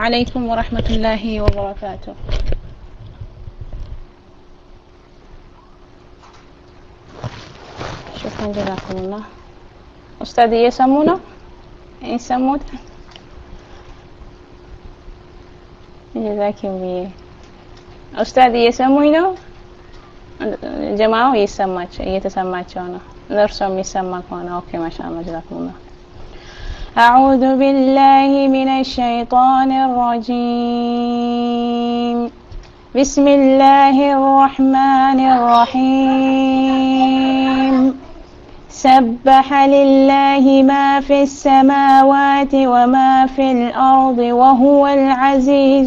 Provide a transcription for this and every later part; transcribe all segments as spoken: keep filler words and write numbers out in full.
عليكم ورحمة الله وبركاته. شكرا جزاكم الله. أستاذي يسمونه يسمون جزاكم الله. أستاذي يسمونه جماعة يسمعش يتسمعشونه نرسم يسمعكونه. أوكي ما شاء الله جزاكم الله. أعوذ بالله من الشيطان الرجيم. بسم الله الرحمن الرحيم. سبح لله ما في السماوات وما في الأرض وهو العزيز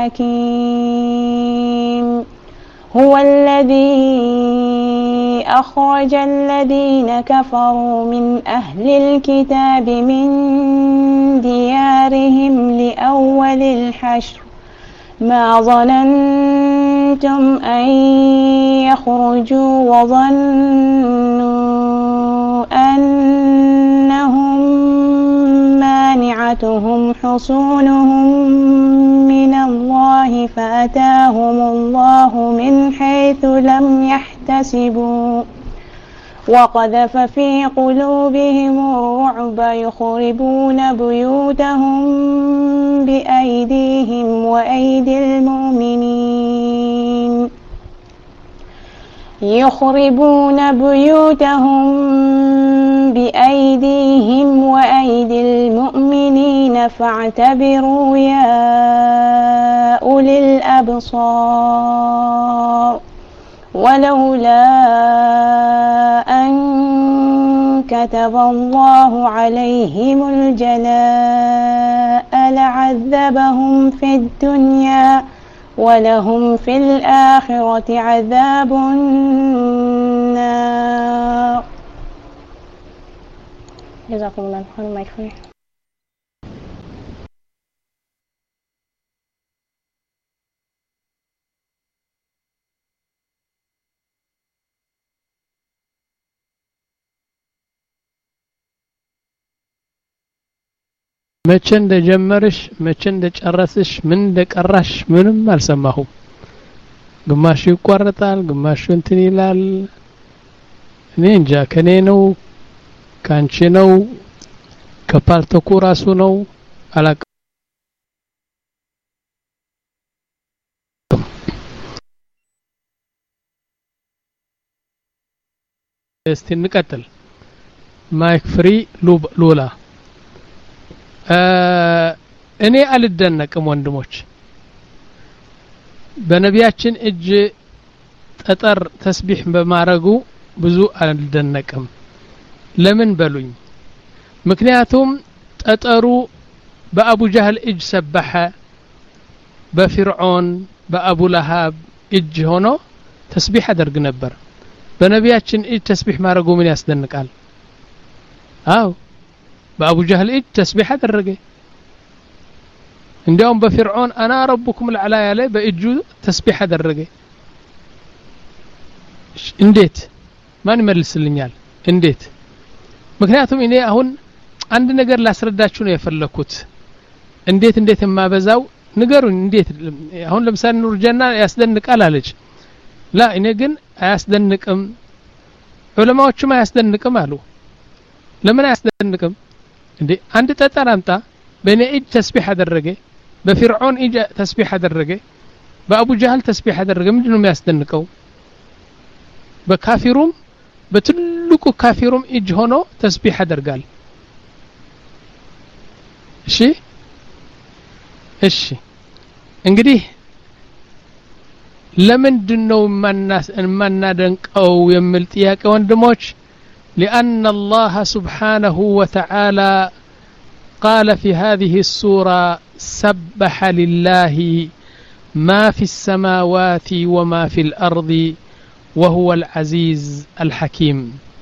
الحكيم. هو الذي أخرج الذين كفروا من أهل الكتاب من ديارهم لأول الحشر ما ظننتم أن يخرجوا وظنوا أنهم مانعتهم حصونهم من الله فأتاهم الله من حيث لم يحتسبوا وقذف في قلوبهم الرعب يخربون بيوتهم بأيديهم وأيدي المؤمنين يخربون بيوتهم بأيديهم وأيدي المؤمنين فاعتبروا يا أولي الأبصار. ولولا أن كتب الله عليهم الجلاء لعذبهم في الدنيا ولهم في الآخرة عذاب النار. جزاكم الله خيرا. ما يكفي. መቼ እንደጀመርሽ መቼ እንደጨረስሽ ምን እንደቀራሽ ምንም አልሰማሁም። ግማሹ ይቋረጣል፣ ግማሹ እንትን ይላል። እኔ እንጃ ከኔ ነው ካንቺ ነው ከፓልተኩ ራሱ ነው አላቅ እስቲ እንቀጥል። ማይክ ፍሪ ሉላ። እኔ አልደነቅም ወንድሞች በነቢያችን እጅ ጠጠር ተስቢህ በማረጉ ብዙ አልደነቅም። ለምን በሉኝ? ምክንያቱም ጠጠሩ በአቡ ጀህል እጅ ሰበሐ፣ በፊርዖን በአቡ ለሃብ እጅ ሆኖ ተስቢህ አደርግ ነበር። በነቢያችን እጅ ተስቢህ ማረጉ ምን ያስደንቃል? አው በአቡ ጀህል እጅ ተስቢህ አደረገ። እንዲያውም በፊርዖን አና ረቡኩም العላ ያለ በእጁ ተስቢህ አደረገ። እንዴት? ማን ይመልስልኛል? እንዴት? ምክንያቱም እኔ አሁን አንድ ነገር ላስረዳችሁ ነው የፈለኩት። እንዴት እንዴት የማበዛው ንገሩኝ። እንዴት? አሁን ለምሳሌ ኑር ጀና ያስደንቃል አለች። ላ እኔ ግን አያስደንቅም፣ ዑለማዎችም አያስደንቅም አሉ። ለምን አያስደንቅም እንዴ? አንድ ጠጠር አምጣ በእኔ እጅ ተስቢህ አደረገ፣ በፊርዖን እጅ ተስቢህ አደረገ፣ በአቡ ጀህል ተስቢህ አደረገ። ምንድነው የሚያስደንቀው? በካፊሩም በትልቁ ካፊሩም እጅ ሆኖ ተስቢህ ያደርጋል። እሺ እሺ እንግዲህ ለምንድነው ማናደንቀው የሚል ጥያቄ ወንድሞች لأن الله سبحانه وتعالى قال في هذه السورة سبح لله ما في السماوات وما في الأرض وهو العزيز الحكيم.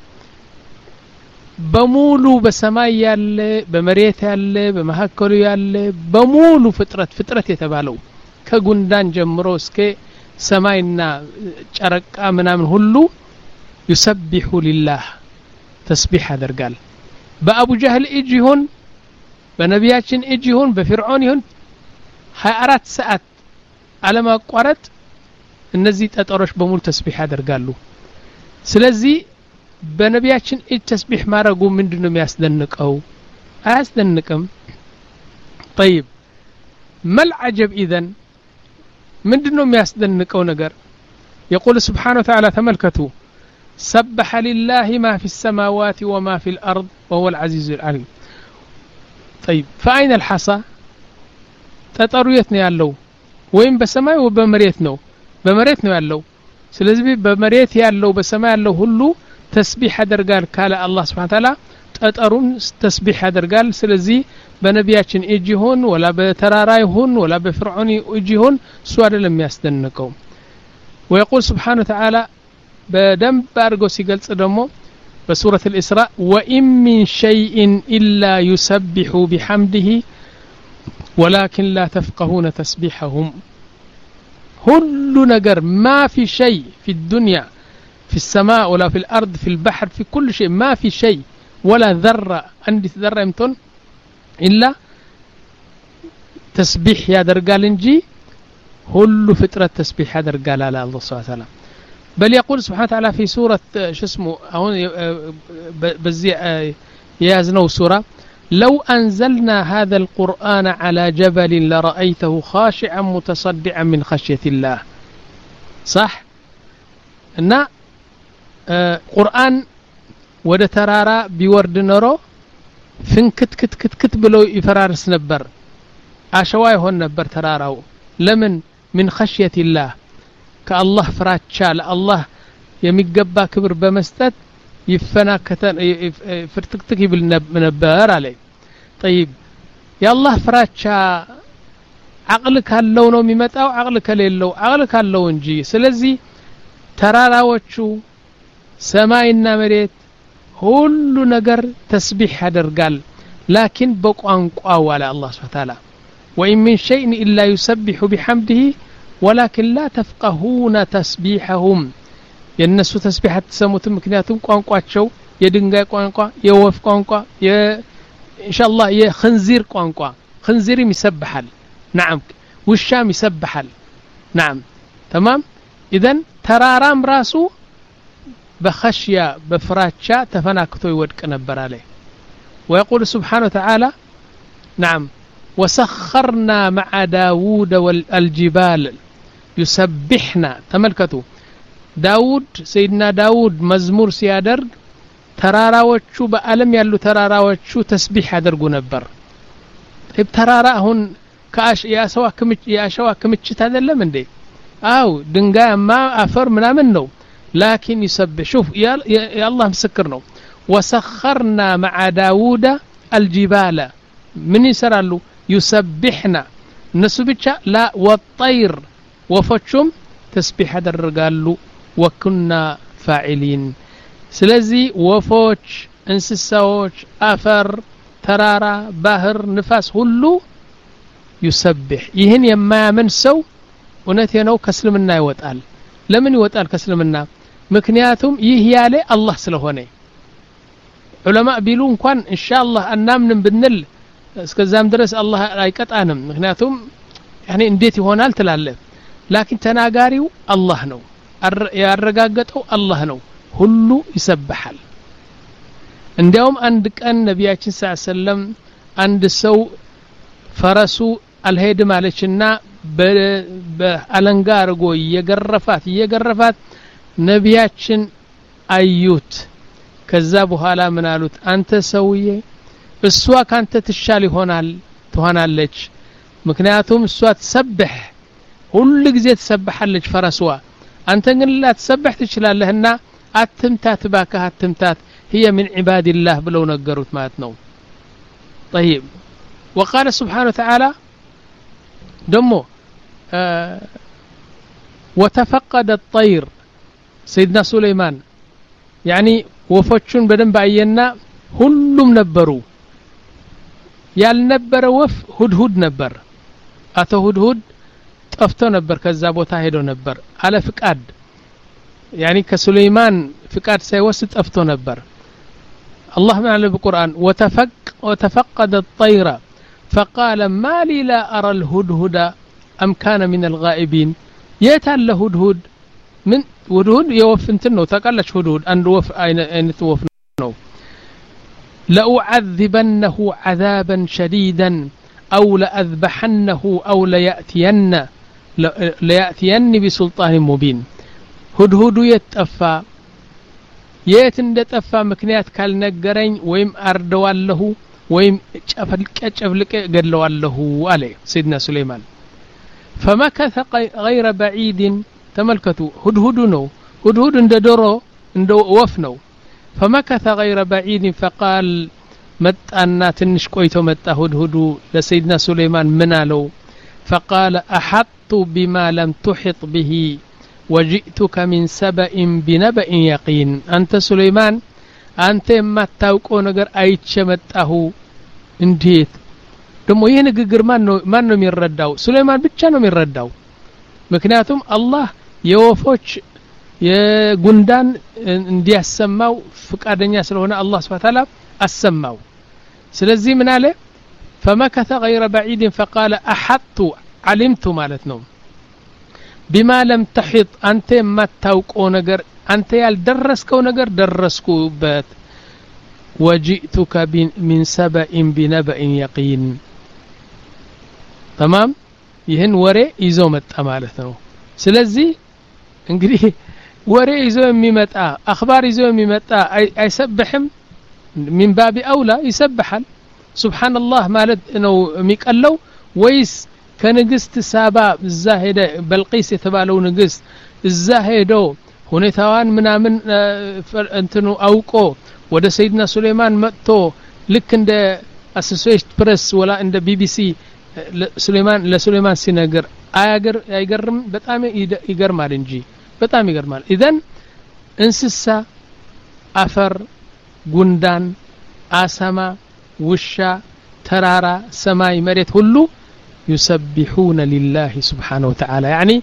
بمولو بسماء يالله بمريت يالله بمهكلو يالله بمولو فطرة فطرة يتبالو كغندان جمرو اسك سماينا ጨረቃ ምናምን ሁሉ يسبح لله تسبيح ያደርጋል። በአቡ ጀህል እጅ ይሁን በነቢያችን እጅ ይሁን በፊርዖን ይሁን ሀያ አራት ሰዓት አለማቋረጥ እነዚህ ጠጠሮች በሙሉ ተስቢህ ያደርጋሉ ስለዚህ በነቢያችን እጅ ተስቢህ ማድረጉ ምንድነው የሚያስደንቀው አያስደንቅም طيب ما العجب اذا ምንድነው የሚያስደንቀው ነገር يقول سبحانه وتعالى تملكتوا سبح لله ما في السماوات وما في الأرض وهو العزيز العليم طيب فأين الحصى تطريت ነው ያለው ወይም በሰማይ ወይ በመሬት ነው በመሬት ነው ያለው ስለዚህ በመሬት ያለው በሰማይ ያለው ሁሉ ተስቢህ ያደርጋል ካለ አላህ Subhanahu Ta'ala ጠጠሩን ተስቢህ ያደርጋል ስለዚህ በነቢያችን እጅ ይሁን ወላ በተራራ ይሁን ወላ በፍርዖን እጅ ይሁን እሱ አይደለም የሚያስደንቀው ويقول سبحانه وتعالى بدم بارغو ሲገልጽ ደግሞ በሱረة الإسراء وإن من شيء إلا يسبح بحمده ولكن لا تفقهون تسبيحهم كل نجر ما في شيء في الدنيا في السماء ولا في الأرض في البحر في كل شيء ما في شيء ولا ذرة عندي ذرة امتن إلا تسبيح يا درجال انجي كل فترة تسبيح يا درجال على الله سبحانه وتعالى بل يقول سبحانه وتعالى في سورة شو اسمه هون بزي يازنو سورة لو أنزلنا هذا القرآن على جبل لرأيته خاشعا متصدعا من خشية الله صح إن آه قرآن وده ترارا بيورد نرو فين كت كت كت كت بلو يفرارس نبر عشواي هون نبر تراراو لمن من خشية الله كالله فراتشا الله يميقبا كبر بمستد يفنا كتن فرتكتك بالنبار عليه طيب يا الله فراتشا عقلك هاللو نو ميمتاو عقلك ليلو عقلك هاللو انجي سلزي تراراوچو سماينا مريت ሁሉ ነገር ተስቢህ ያደርጋል لكن በቋንቋው على الله سبحانه وتعالى وإن من شيء إلا يسبح بحمده ولكن لا تفقهون تسبيحهم የነሱ ተስቢህ ተሰሙት ምክንያቱም ቋንቋቸው የድንጋይ ቋንቋ የወፍ ቋንቋ ኢንሻአላህ የخنزير ቋንቋ خنزير يسبحال نعم ውሻም ይሰብሐል نعم تمام اذا ترارام راسو بخشية بفراتشا تفناكتو يودك نبر عليه ويقول سبحانه وتعالى نعم وسخرنا مع داود والجبال يسبحنا تملكتو داود سيدنا داود مزمور سيادرق تراراوچو بألم يالو تراراوچو تسبيح يادرقو نبر طيب ترارا هون كاش يا سوا كمچ يا شوا كمچت هذا من دي او دنگا ما افر منامن نو لكن يسبح شوف يا, يا الله مسكرنا وسخرنا مع داود الجبال من يسرالو يسبحنا نسبتش لا والطير وفتشم تسبيح درقالو وكنا فاعلين سلازي وفوش انسساوش افر ترارا باهر نفاس هلو يسبح يهن يما من سو ونتينو كسلمنا يوتقال لمن يوتقال كسلمنا ምክንያቱም ይህ ያለ አላህ ስለሆነ ዑለማ ቢሉ እንኳን ኢንሻአላህ አናምንም ብንል እስከዛም ድረስ አላህ አይቀጣንም ምክንያቱም ያኔ እንዴት ይሆናል ትላለ ላኪን ተናጋሪው አላህ ነው ያረጋገጠው አላህ ነው ሁሉ ይሰብሐል እንዲያውም አንድ ቀን ነብያችን ሰለላሁ ዐለይሂ ወሰለም አንድ ሰው ፈረሱ አልሄድም አለችና በአለንጋ አርጎ እየገረፋት እየገረፋት ነቢያችን አዩት ከዛ በኋላ ምን አሉት አንተ ሰውዬ እሷ ካንተ ትሻል ይሆናል ትሆናለች ምክንያቱም እሷ ተሰብህ ሁሉ ጊዜ ተሰብሐለች ፈረስዋ አንተ ግን ላ ተሰብህ ትችላለህና አትምታት ባካ አትምታት هي من عباد الله ብለው ነገሩት ማለት ነው طيب وقال سبحانه وتعالى دمو آه وتفقد الطير سيدنا سليمان يعني وفچون بدن باينا ሁሉም ነበሩ ያልነበረ ወፍ ሁድሁድ ነበር አቶ ሁድሁድ ጠፍቶ ነበር ከዛ ቦታ ሄዶ ነበር አለ ፍቃድ يعني كسليمان ፍቃድ ሳይወስድ ጠፍቶ ነበር الله من على القرآن وتفق وتفقد الطير فقال ما لي لا أرى الهدهد أم كان من الغائبين يتال هدهد من هدهد يوف انتنو تقالش هدهد أن وف أين, أين توف نو لأعذبنه عذابا شديدا أو لأذبحنه أو ليأتين ليأتين بسلطان مبين هدهد يتأفى የት እንደጠፋ ምክንያት ካልነገረኝ ወይም አርደዋለሁ ወይም ጨፈልቀ ጨፍልቀ ገድለዋለሁ አለ ሰይድና ሱለይማን فمكث غير بعيد ተመልከቱ هدهد ነው هدهد እንደ ዶሮ እንደ ወፍ ነው فمكث غير بعيد فقال متانا ትንሽ ቆይቶ መጣ هدهد ለሰይድና ሱለይማን ምን አለው فقال أحط بما لم تحط به وجئتك من سبأ بنبأ يقين أنت سليمان أنت ما تاوقو ነገር አይቼ መጣሁ እንዴት ደሞ ይሄ ንግግር ማን ነው ማን ነው የሚረዳው ሱለይማን ብቻ ነው የሚረዳው ምክንያቱም አላህ የወፎች የጉንዳን እንዲያሰማው ፍቃደኛ ስለሆነ አላህ Subhanahu Wa Ta'ala አሰማው ስለዚህ ምን አለ فمكث غير بعيد فقال أحط علمت ማለት ነው بما لم تحط أنت ما تاوقو ነገር أنت ያልደረስከው ነገር ደረስኩበት وجئتك من سبأ بنبأ يقين تمام ይህን ወሬ ይዞ መጣ ማለት ነው ስለዚህ እንግዲህ ወሬ ይዞ የሚመጣ አخبار ይዞ የሚመጣ አይሰብህም من باب أولى يسبحል سبحان الله ማለት ነው የሚቀለው ወይስ ከንግስት ሳባ እዛ ሄደ በልቂስ የተባለው ንግስት እዛ ሄዶ ሁኔታዋን ምናምን እንትኑ አውቆ ወደ ሰይድና ሱለይማን መጥቶ ልክ እንደ አሶሲኤትድ ፕሬስ ወላ እንደ ቢቢሲ ሱለይማን ለሱለይማን ሲነገር አያገር አይገርም በጣም ይገርማል እንጂ በጣም ይገርማል ኢዘን እንስሳ አፈር ጉንዳን አሳማ ውሻ ተራራ ሰማይ መሬት ሁሉ يسبحون لله سبحانه وتعالى يعني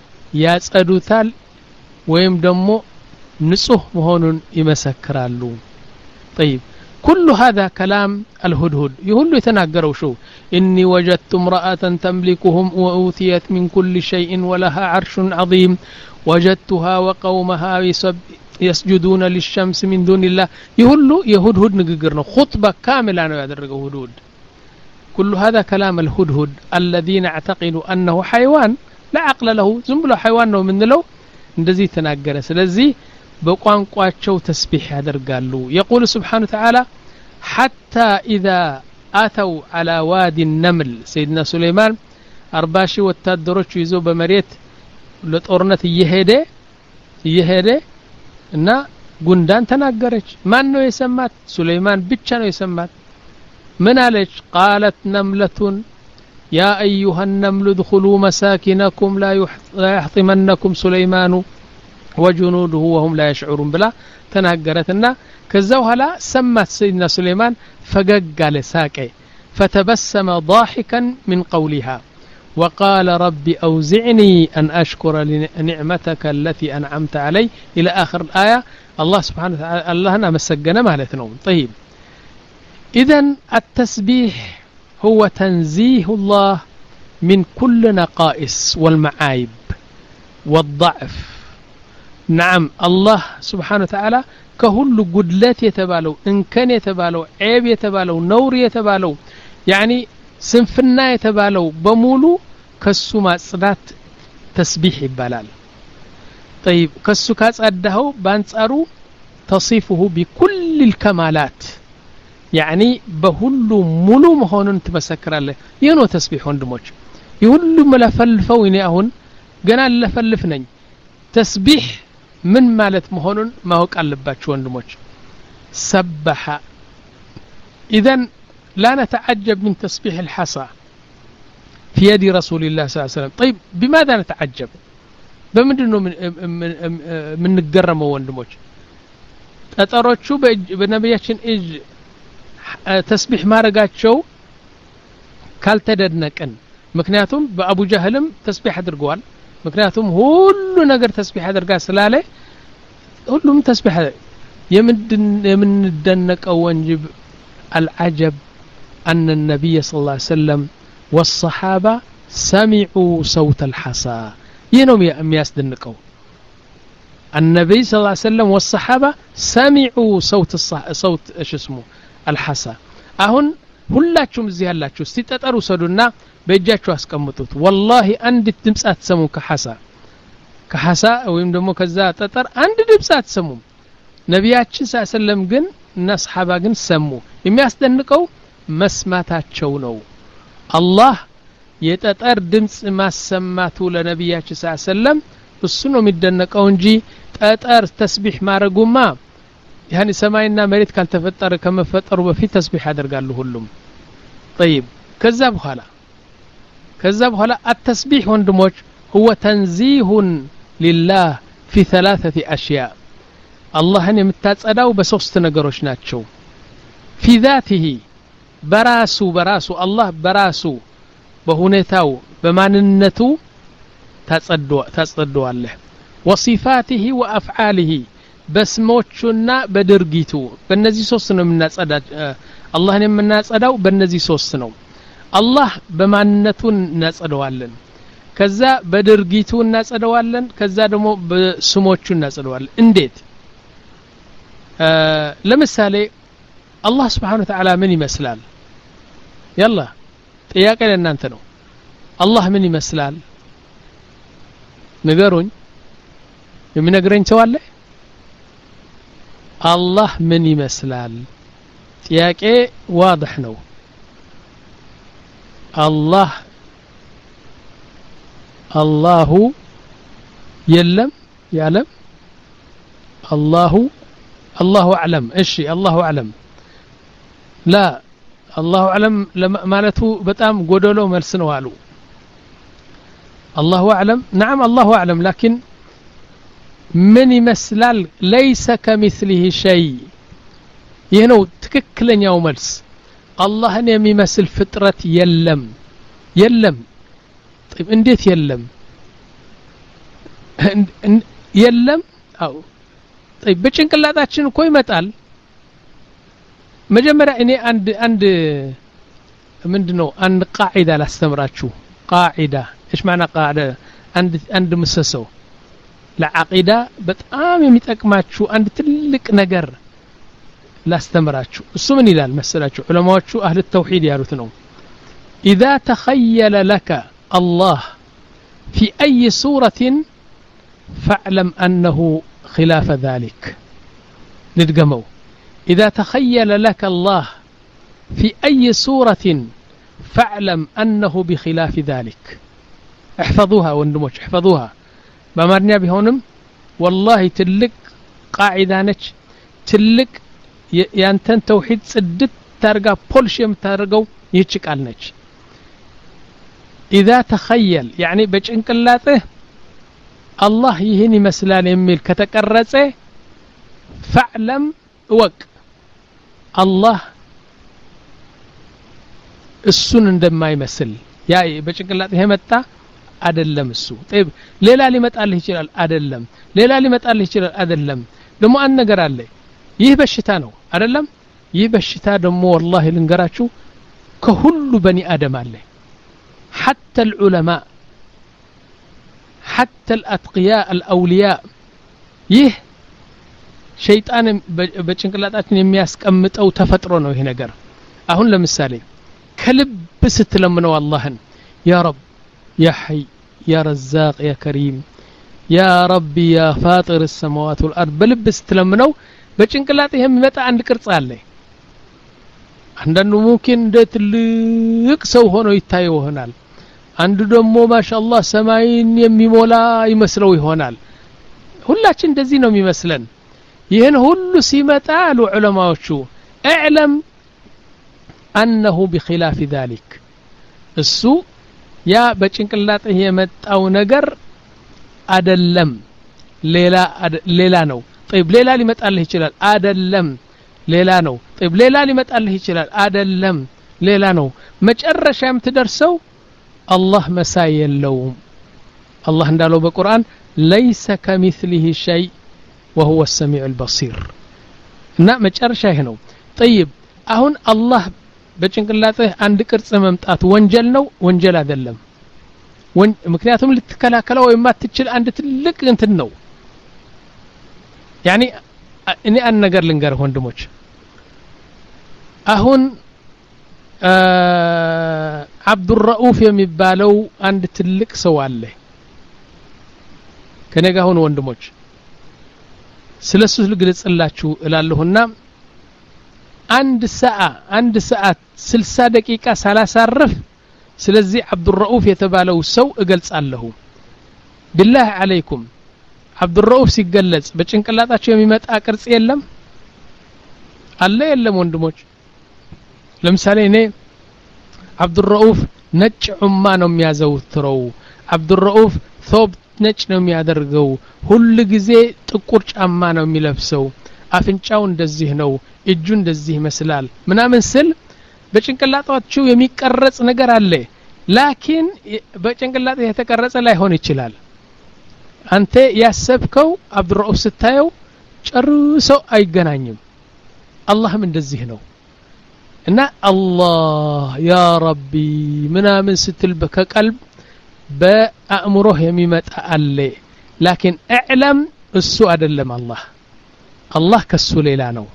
ያጸዱታል ወይም ደግሞ ንጹህ መሆኑን ይመሰክራሉ طيب كل هذا كلام الهدهد يقول يتناغروا شو اني وجدت امراه تملكهم واوتيت من كل شيء ولها عرش عظيم وجدتها وقومها يسجدون للشمس من دون الله يقول يهدهد ንግግር ነው خطبه كامله ነው ያደረገው هدهد كل هذا كلام الهدهد الذين اعتقدوا أنه حيوان لا عقل له زنبله حيوان ነው ምንለው እንደዚህ ተናገረ ስለዚህ በቋንቋቸው ተስቢህ ያደርጋሉ يقول سبحانه وتعالى حتى إذا أتوا على وادي النمل سيدنا سليمان أربعة ሺህ ወታደሮች ይዞ በመሬት ለጦርነት እየሄደ እየሄደ እና ጉንዳን ተናገረች ማን ነው የሰማት سليمان ብቻ ነው የሰማት من عليك قالت نملة يا أيها النمل ادخلوا مساكنكم لا يحطمنكم سليمان وجنوده وهم لا يشعرون بلا تنهجرتنا كزوها لا سمت سيدنا سليمان فقق لساكي فتبسم ضاحكا من قولها وقال رب أوزعني أن أشكر لنعمتك التي أنعمت علي إلى آخر الآية الله سبحانه وتعالى الله أنا مسجنا مالتنا طيب إذن التسبيح هو تنزيه الله من كل نقائص والمعايب والضعف نعم الله سبحانه وتعالى كهل قدلات يتبالو إن كان يتبالو عيب يتبالو نور يتبالو يعني سنفنا يتبالو بمولو كسو ما صدات تسبيح يبالال طيب كسو كاس أدهو بانسارو تصيفه بكل الكمالات يعني بهلو ملو مهونن تمسكراله ينو تسبيح وندموج يهلو ملفلفو يني اهون ገና ለፈልፍ ነኝ تسبيح من ማለት መሆኑን ማወቅ አለባችሁ ወንድሞች سبح اذا لا نتعجب من تسبيح الحصى في يد رسول الله صلى الله عليه وسلم طيب بماذا نتعجب بمندنو من من نجرمው ወንድሞች ጠጠሮቹ በነብያችን እጅ تسبيح ማረጋቸው ካልተደነቀን ምክንያቱም በአቡ ጀህልም ተስቢህ አድርገዋል ምክንያቱም ሁሉ ነገር ተስቢህ አድርጋ ስላለ ሁሉም ተስቢህ የምንድን የምንደነቀው ወንጅብ العجب أن النبي صلى الله عليه وسلم والصحابة سمعوا صوت الحصى ينوم ياسدنقوا النبي صلى الله عليه وسلم والصحابة سمعوا صوت الصح... صوت ايش اسمه الحصى አሁን ሁላችሁም እዚህ ያላችሁ እስቲ ጠጠር ወሰዱና በእጃችሁ አስቀምጡት والله አንድ ድምጽ አትሰሙ ከሐሳ ከሐሳ ወይም ደግሞ ከዛ ጠጠር አንድ ድምጽ አትሰሙ ነብያችን ሰለላሁ ግን እና ሰሃባ ግን ሰሙ የሚያስደንቀው መስማታቸው ነው አላህ የጠጠር ድምጽ ማሰማቱ ለነብያችን ሰለላሁ እሱ ነው የሚደነቀው እንጂ ጠጠር ተስቢህ ማረጉማ يعني سماينا مريت ካልተፈጠረ ከመፈጠሩ በፊት ተስቢህ ያደርጋሉ ሁሉም طيب ከዛ በኋላ ከዛ በኋላ التسبيح ወንድሞች هو تنزيه لله في ثلاثه اشياء አላህን የምታጸዳው በሶስት ነገሮች ናቸው في ذاته በራሱ በራሱ አላህ በራሱ በሁኔታው በማንነቱ ታጸድዋ ታጸድዋለህ وصفاته وافعاله በስሞቹና በድርጊቱ በእነዚህ ሶስት ነው የምናጸዳ አላህን የምናጸዳው በእነዚህ ሶስት ነው አላህ በማንነቱ እናጸደዋለን ከዛ በድርጊቱ እናጸደዋለን ከዛ ደግሞ በስሞቹ እናጸደዋለን እንዴት ለምሳሌ አላህ Subhanahu Wa Ta'ala ምን ይመስላል يلا ጥያቄ ለእናንተ ነው አላህ ምን ይመስላል ንገሩኝ የሚነግረኝ ሰው አለ الله من يمثلال ጥያቄ واضح ነው الله الله يلم يعلم الله الله اعلم ايش الله اعلم لا الله اعلم معناته በጣም ጎደሎ መልስ ነው አሉ الله اعلم نعم الله اعلم لكن من يمثلال ليس كمثله شيء ينو تككلنياو ملس اللهن يمثل فطرة يلم يلم طيب انديت يلم يلم او طيب بچنقلاታችን እኮ ይመጣል መጀመሪያ እኔ አንድ አንድ ምንድነው አንድ ቃዒዳ ላስተምራችሁ ቃዒዳ ايش معنى قاعده عند عند مسسو ለዓቂዳ በጣም የሚጠቅማችሁ አንድ ትልቅ ነገር ላስተምራችሁ እሱ ምን ይላል መሰላችሁ ዑለማዎቹ አህለ ተውሂድ ያሉት ነው اذا تخيل لك الله في اي صوره فاعلم انه خلاف ذلك ندقمو اذا تخيل لك الله في اي صوره فاعلم انه بخلاف ذلك احفظوها وندموش احفظوها በአማርኛ ቢሆንም والله ትልቅ ቃዒዳ ነች ትልቅ ያንተን ተውሂድ ጽድት ታርጋ ፖልሽ የምታደርገው ይህች ቃል ነች اذا تخيل يعني በጭንቅላትህ አላህ ይህን ይመስላል የሚል ከተቀረጸ فاعلم ወቅ አላህ እሱን እንደማይመስል ያ በጭንቅላትህ የመጣ አይደለም እሱ طيب ሌላ ሊመጣልህ ይችላል አይደለም ሌላ ሊመጣልህ ይችላል አይደለም ደሞ አንድ ነገር አለ ይህ በሽታ ነው አይደለም ይህ በሽታ ደሞ والله ልንገራችሁ ከሁሉ በኒ አደም አለ حتى العلماء حتى الاتقياء الاولياء ይህ ሸይጣን በጭንቅላታችን የሚያስቀምጠው ተፈጥሮ ነው ይሄ ነገር አሁን ለምሳሌ ከልብ ስትለምነው አላህን ያ ረብ يا حي يا رزاق يا كريم يا ربي يا فاطر السماوات والارض بلبس تلمنو በጭንቅላትህ የሚመጣ አንድ ቅርጽ አለ አንዳንዱ ሙምኪን እንደ ትልቅ ሰው ሆኖ ይታየው ይሆናል አንዱ ደግሞ ማሻአላህ ሰማይን የሚሞላ ይመስለው ይሆናል ሁላችን እንደዚህ ነው የሚመስለን ይሄን ሁሉ ሲመጣ አሉ ዑለማዎቹ اعلم انه بخلاف ذلك እሱ ያ በጭንቅላትህ የመጣው ነገር አይደለም ሌላ ሌላ ነው طيب ሌላ ሊመጣልህ ይችላል አይደለም ሌላ ነው طيب ሌላ ሊመጣልህ ይችላል አይደለም ሌላ ነው መጨረሻም ትደርሰው አላህ መሳይ የለውም አላህ እንዳለው በቁርአን ليس كمثله شيء وهو السميع البصير እና መጨረሻ ይሄ ነው طيب አሁን አላህ በጭንቅላትህ አንድ ቅርጽ መምጣት ወንጀል ነው ወንጀል አይደለም ምክንያቱም ልትከላከለው የማትችል አንድ ትልቅ እንትን ነው يعني እኔ አንድ ነገር ልንገርህ ወንድሞች አሁን አብዱራኡፍ የሚባለው አንድ ትልቅ ሰው አለ ከነጋ ሆነ ወንድሞች ስለሱ ልግለጽላችሁ እላለሁና አንድ ሰዓ አንድ ሰዓት ስልሳ ደቂቃ ሳላሳርፍ ስለዚህ አብዱራኡፍ የተባለው ሰው እገልጻለሁ بالله عليكم አብዱራኡፍ ሲገለጽ በጭንቅላታቸው የሚመጣ ቅርጽ የለም አለ የለም ወንድሞች ለምሳሌ እኔ አብዱራኡፍ ነጭ ዑማ ነው የሚያዘውትረው አብዱራኡፍ ثوب ነጭ ነው የሚያደርገው ሁሉ ጊዜ ጥቁር ጫማ ነው የሚለብሰው አፍንጫው እንደዚህ ነው እጁ እንደዚህ ይመስላል ምናምን ስል በጭንቅላታቸው የሚቀረጽ ነገር አለ ላኪን በጭንቅላታ የተቀረጸ ላይሆን ይችላል አንተ ያሰብከው አብዱራኡፍ ስታየው ጨርሶ አይገናኝም አላህም እንደዚህ ነው እና አላህ ያ ረቢ ምናምን ስትል በከቀልብ በአእምሮህ የሚመጣ አለ ላኪን اعلم እሱ አይደለም አላህ አላህ ከሱ ሌላ ነው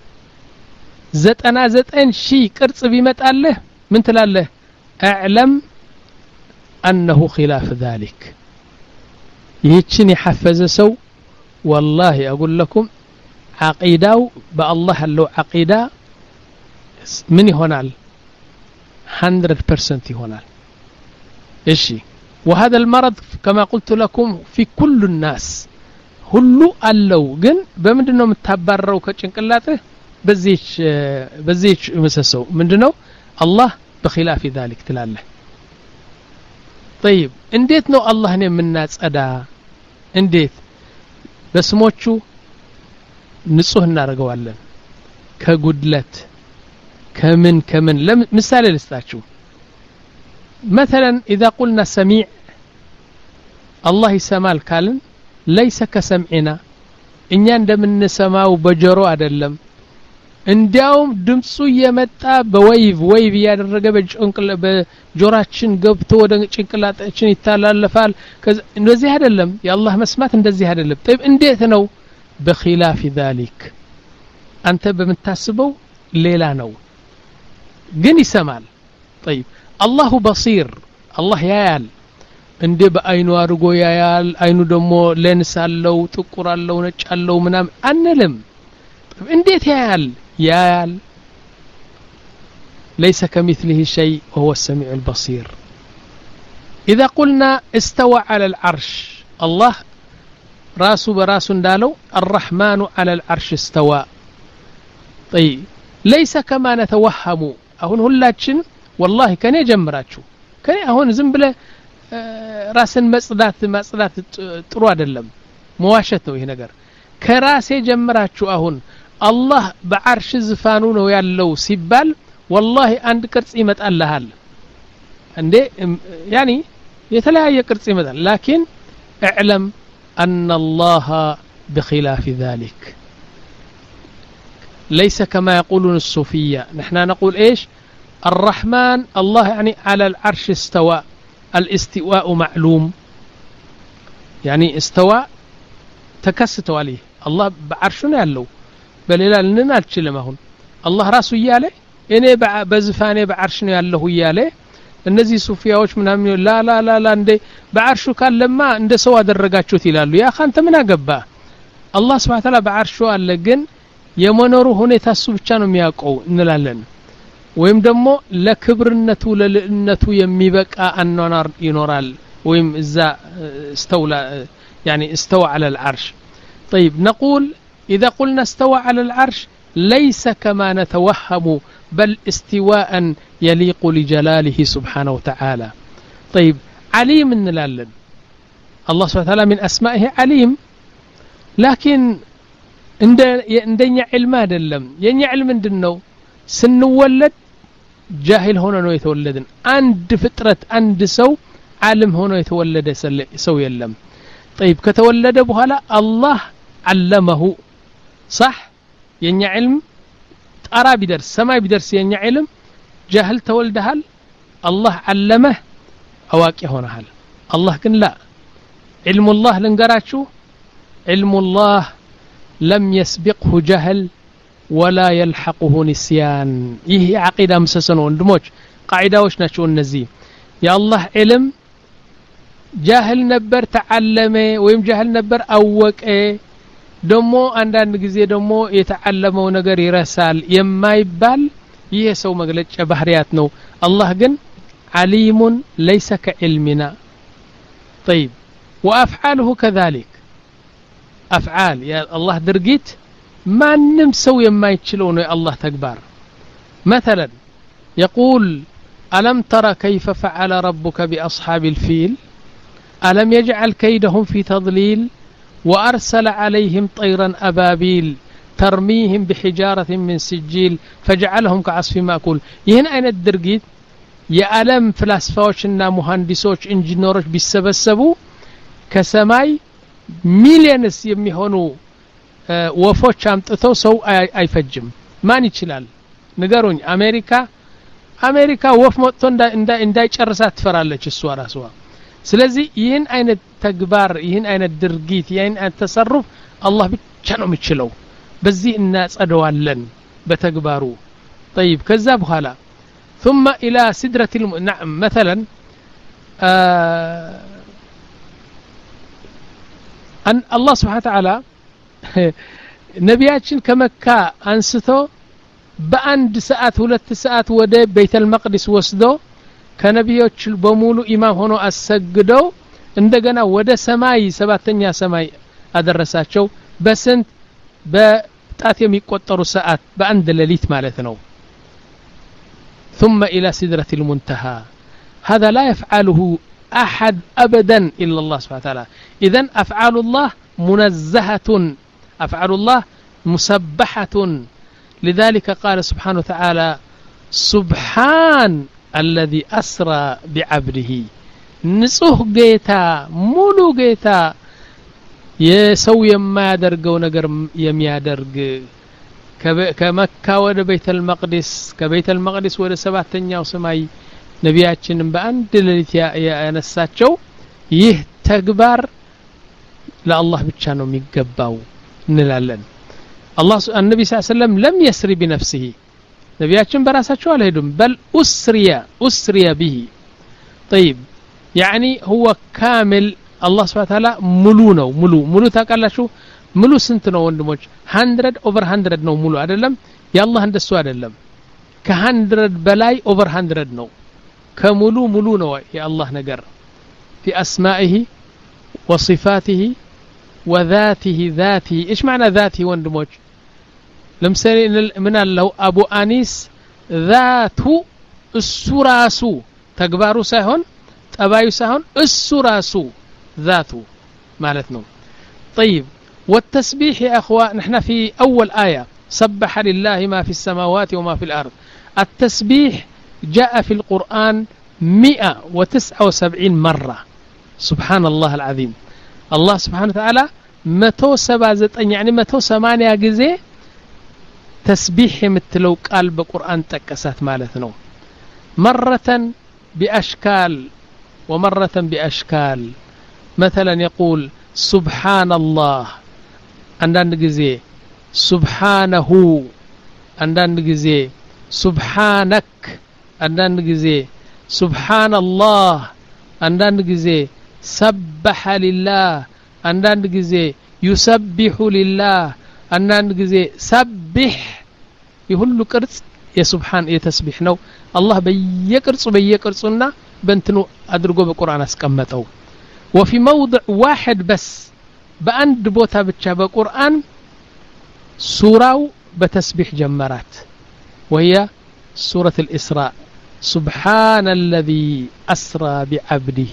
ዘጠና ዘጠኝ ሺህ ቅርጽ ቢመጣልህ ምን ትላለህ اعلم انه خلاف ذلك ይህችን የሐፈዘ ሰው والله اقول لكم عقيداو بالله له عقيده من يهونال مية بالمية يهونال ايشي وهذا المرض كما قلت لكم في كل الناس ሁሉ አለው ግን በምንድነው የምታባረው ከጭንቅላትህ በዚህች በዚህች መሰሰው ምንድነው አላህ بخلاف ذلك ትላለህ طيب እንዴት ነው አላህን የምናጸዳ እንዴት በስሞቹ ንጹህ እናደርገዋለን ከጉድለት كمن كمن لم مثال لستاچو مثلا اذا قلنا سميع الله يسمعل قالن ليس كسمعنا እኛ እንደምንሰማው በጆሮ አይደለም እንዲያውም ድምጹ የመጣ በወይቭ ወይቭ ያደረገ በጭንቅላ በጆራችን ገብቶ ወደ ጭንቅላታችን ይታላለፋል እንደዚህ አይደለም የአላህ መስማት እንደዚህ አይደለም طيب እንዴት ነው بخلاف ذلك አንተ በመታስበው ሌላ ነው ግን ይሰማል طيب الله بصير الله ያያል እንደ በአይኑ አድርጎ ያያል አይኑ ደግሞ ሌንስ አለው ጥቁር አለው ነጭ አለው ምናም አንልም እንዴት ያያል ያያል ليس كمثله شيء وهو السميع البصير إذا قلنا استوى على العرش الله راسه براس እንዳለው الرحمن على العرش استوى طيب ليس كما نتوهم አሁን ሁላችን والله ከኔ ጀምራችሁ ከኔ አሁን ዝም ብለ ራስን መጽዳት ማጽዳት ጥሩ አይደለም መዋሸት ነው ይሄ ነገር ከራሴ ጀምራችሁ አሁን አላህ በአርሽ ዝፋኑ ነው ያለው ሲባል والله አንድ ቅርጽ ይመጣልሃል እንዴ يعني የተለያየ ቅርጽ ይመጣል لكن اعلم ان الله بخلاف ذلك ليس كما يقولون الصوفية نحن نقول إيش الرحمن الله يعني على العرش استوى الاستواء معلوم يعني استوى تكستوا عليه الله بعرشنا يالله بل لا لنا نتكلم هون الله راسه ياله እኔ በዝፋኔ بعرشنا ያለው ይያለ እነዚህ ሱፊያዎች ምናምን ላ ላ ላ ላ እንደ بعرሹ ካለማ እንደ ሰው አደረጋችሁት ይላሉ ያ ካንተ ምን አገባ አላህ Subhanahu Ta'ala بعرሹ አለ ግን የመኖሩ ሁኔታ እሱ ብቻ ነው የሚያውቀው እንላለን ወይም ደግሞ ለክብርነቱ ለልዕልነቱ የሚበቃ አኗኗር ይኖራል ወይም እዛ استولى يعني استوى على العرش طيب نقول إذا قلنا استوى على العرش ليس كما نتوهم بل استواء يليق لجلاله سبحانه وتعالى طيب عليم نلالن الله سبحانه وتعالى من أسمائه عليم لكن እንደኛ علم አይደለም የኛ علم ምንድነው ስንወለድ ጃሂል ሆኖ ነው የተወለድን አንድ ፍጥረት አንድ ሰው ዓለም ሆኖ የተወለደ ሰው የለም طيب ከተወለደ በኋላ አላህ علمه صح የኛ علم ጣራ ቢደርስ ሰማይ ቢደርስ የኛ علم جاهل تولدهال الله علمه أواقي هونهال الله كن لا علم الله لنقراتشو علم الله لم يسبقه جهل ولا يلحقه نسيان ይህ عقيدة مسسن ወንድሞች قاعداዎች ናቸው እነዚህ የአላህ علم جاهل ነበር ተዓለመ ወይም جاهل ነበር አወቀ ደሞ አንዳንድ ጊዜ ደሞ የተዓለመው ነገር ይረሳል የማይባል ይሄ ሰው መግለጫ ባህሪያት ነው አላህ ግን عليم ليس كعلمنا طيب وافعاله كذلك افعال يا الله درجيت ما نمسو يمايتشلو نو الله تكبار مثلا يقول ألم ترى كيف فعل ربك بأصحاب الفيل ألم يجعل كيدهم في تضليل وأرسل عليهم طيرا أبابيل ترميهم بحجارة من سجيل فجعلهم كعصف مأكول يهنا أين الدرجيت يا ألم فلاسفاوشنا مهندسوش انجنيروش بيسبسبوا كسماي مليونس يميهونو ወፎች አምጥተው ሰው አይፈጅም ማን ይችላል ንገሩኝ አሜሪካ አሜሪካ ወፍ መጥቶ እንዳ እንዳይጨርሳት ትፈራለች እሷ ራሷ ስለዚህ ይህን አይነት ተግባር ይህን አይነት ድርጊት ይህን አይነት ተሰሩፍ አላህ ብቻ ነው የሚችለው በዚህ እናጸደዋለን በተግባሩ طيب ከዛ በኋላ ثم الى سدره الم... نعم مثلا ان الله سبحانه وتعالى ነቢያችን ከመካ አንስቶ በአንድ ሰዓት ሁለት ሰዓት ወደ ቤተል መቅደስ ወስዶ ከነቢዮች በሙሉ ኢማም ሆኖ አሰግደው እንደገና ወደ ሰማይ ሰባተኛ ሰማይ አደረሳቸው በስንት በጣት የሚቆጠሩ ሰዓት በአንድ ሌሊት ማለት ነው ثم الى سدره المنتهى هذا لا يفعله احد ابدا الا الله سبحانه وتعالى اذا افعال الله منزهه أفعال الله مسبحة لذلك قال سبحانه وتعالى سبحان الذي أسرى بعبده نصح جيتا مولو جيتا يسوي ما يدرق ونقر يم يدرق كمكة ود بيت المقدس كبيت المقدس ود سبعتنيا وسماي نبياتشن بأند لليت يا نساتشو يه تكبر لا الله بتشانو ميقباو نلالن الله النبي صلى الله عليه وسلم لم يسري بنفسه نبياتشن براساتشو عليهم بل أسري أسري به طيب يعني هو كامل الله سبحانه وتعالى ملو نو ملو ملو تاقالا شو ملو سنت نو وندموج hundred over hundred نو ملو عدلم يا الله هندسو عدلم ك hundred بلاي over hundred نو كملو ملو نو يا الله نقر في أسمائه وصفاته وذاته ذاته إيش معنى ذاته وندموج لمثال من الله أبو أنيس ذاته السراسو تكبارو ساهون تبايو ساهون السراسو ذاته مالتنا طيب والتسبيح يا أخوة نحن في أول آية سبح لله ما في السماوات وما في الأرض التسبيح جاء في القرآن مئة وتسعة وسبعين مرة سبحان الله العظيم الله سبحانه وتعالى متو سبازت يعني متو ثمانية جزء تسبيح مثلو قال بقرآن تكسات مالتنا مرة بأشكال ومرة بأشكال مثلا يقول سبحان الله عندنا جزء سبحانه عندنا جزء سبحانك عندنا جزء سبحان الله عندنا جزء سبح لله عندنا جزء يسبح لله عندنا جزء سبح يهلو قرص يا سبحان يا تسبيح نو الله بيقرص بيقرصنا بنتنو ادرغو بقران اسقمطو وفي موضع واحد بس باند بوتا بتشا بقران سوراو بتسبيح جمرات وهي سورة الإسراء سبحان الذي أسرى بعبده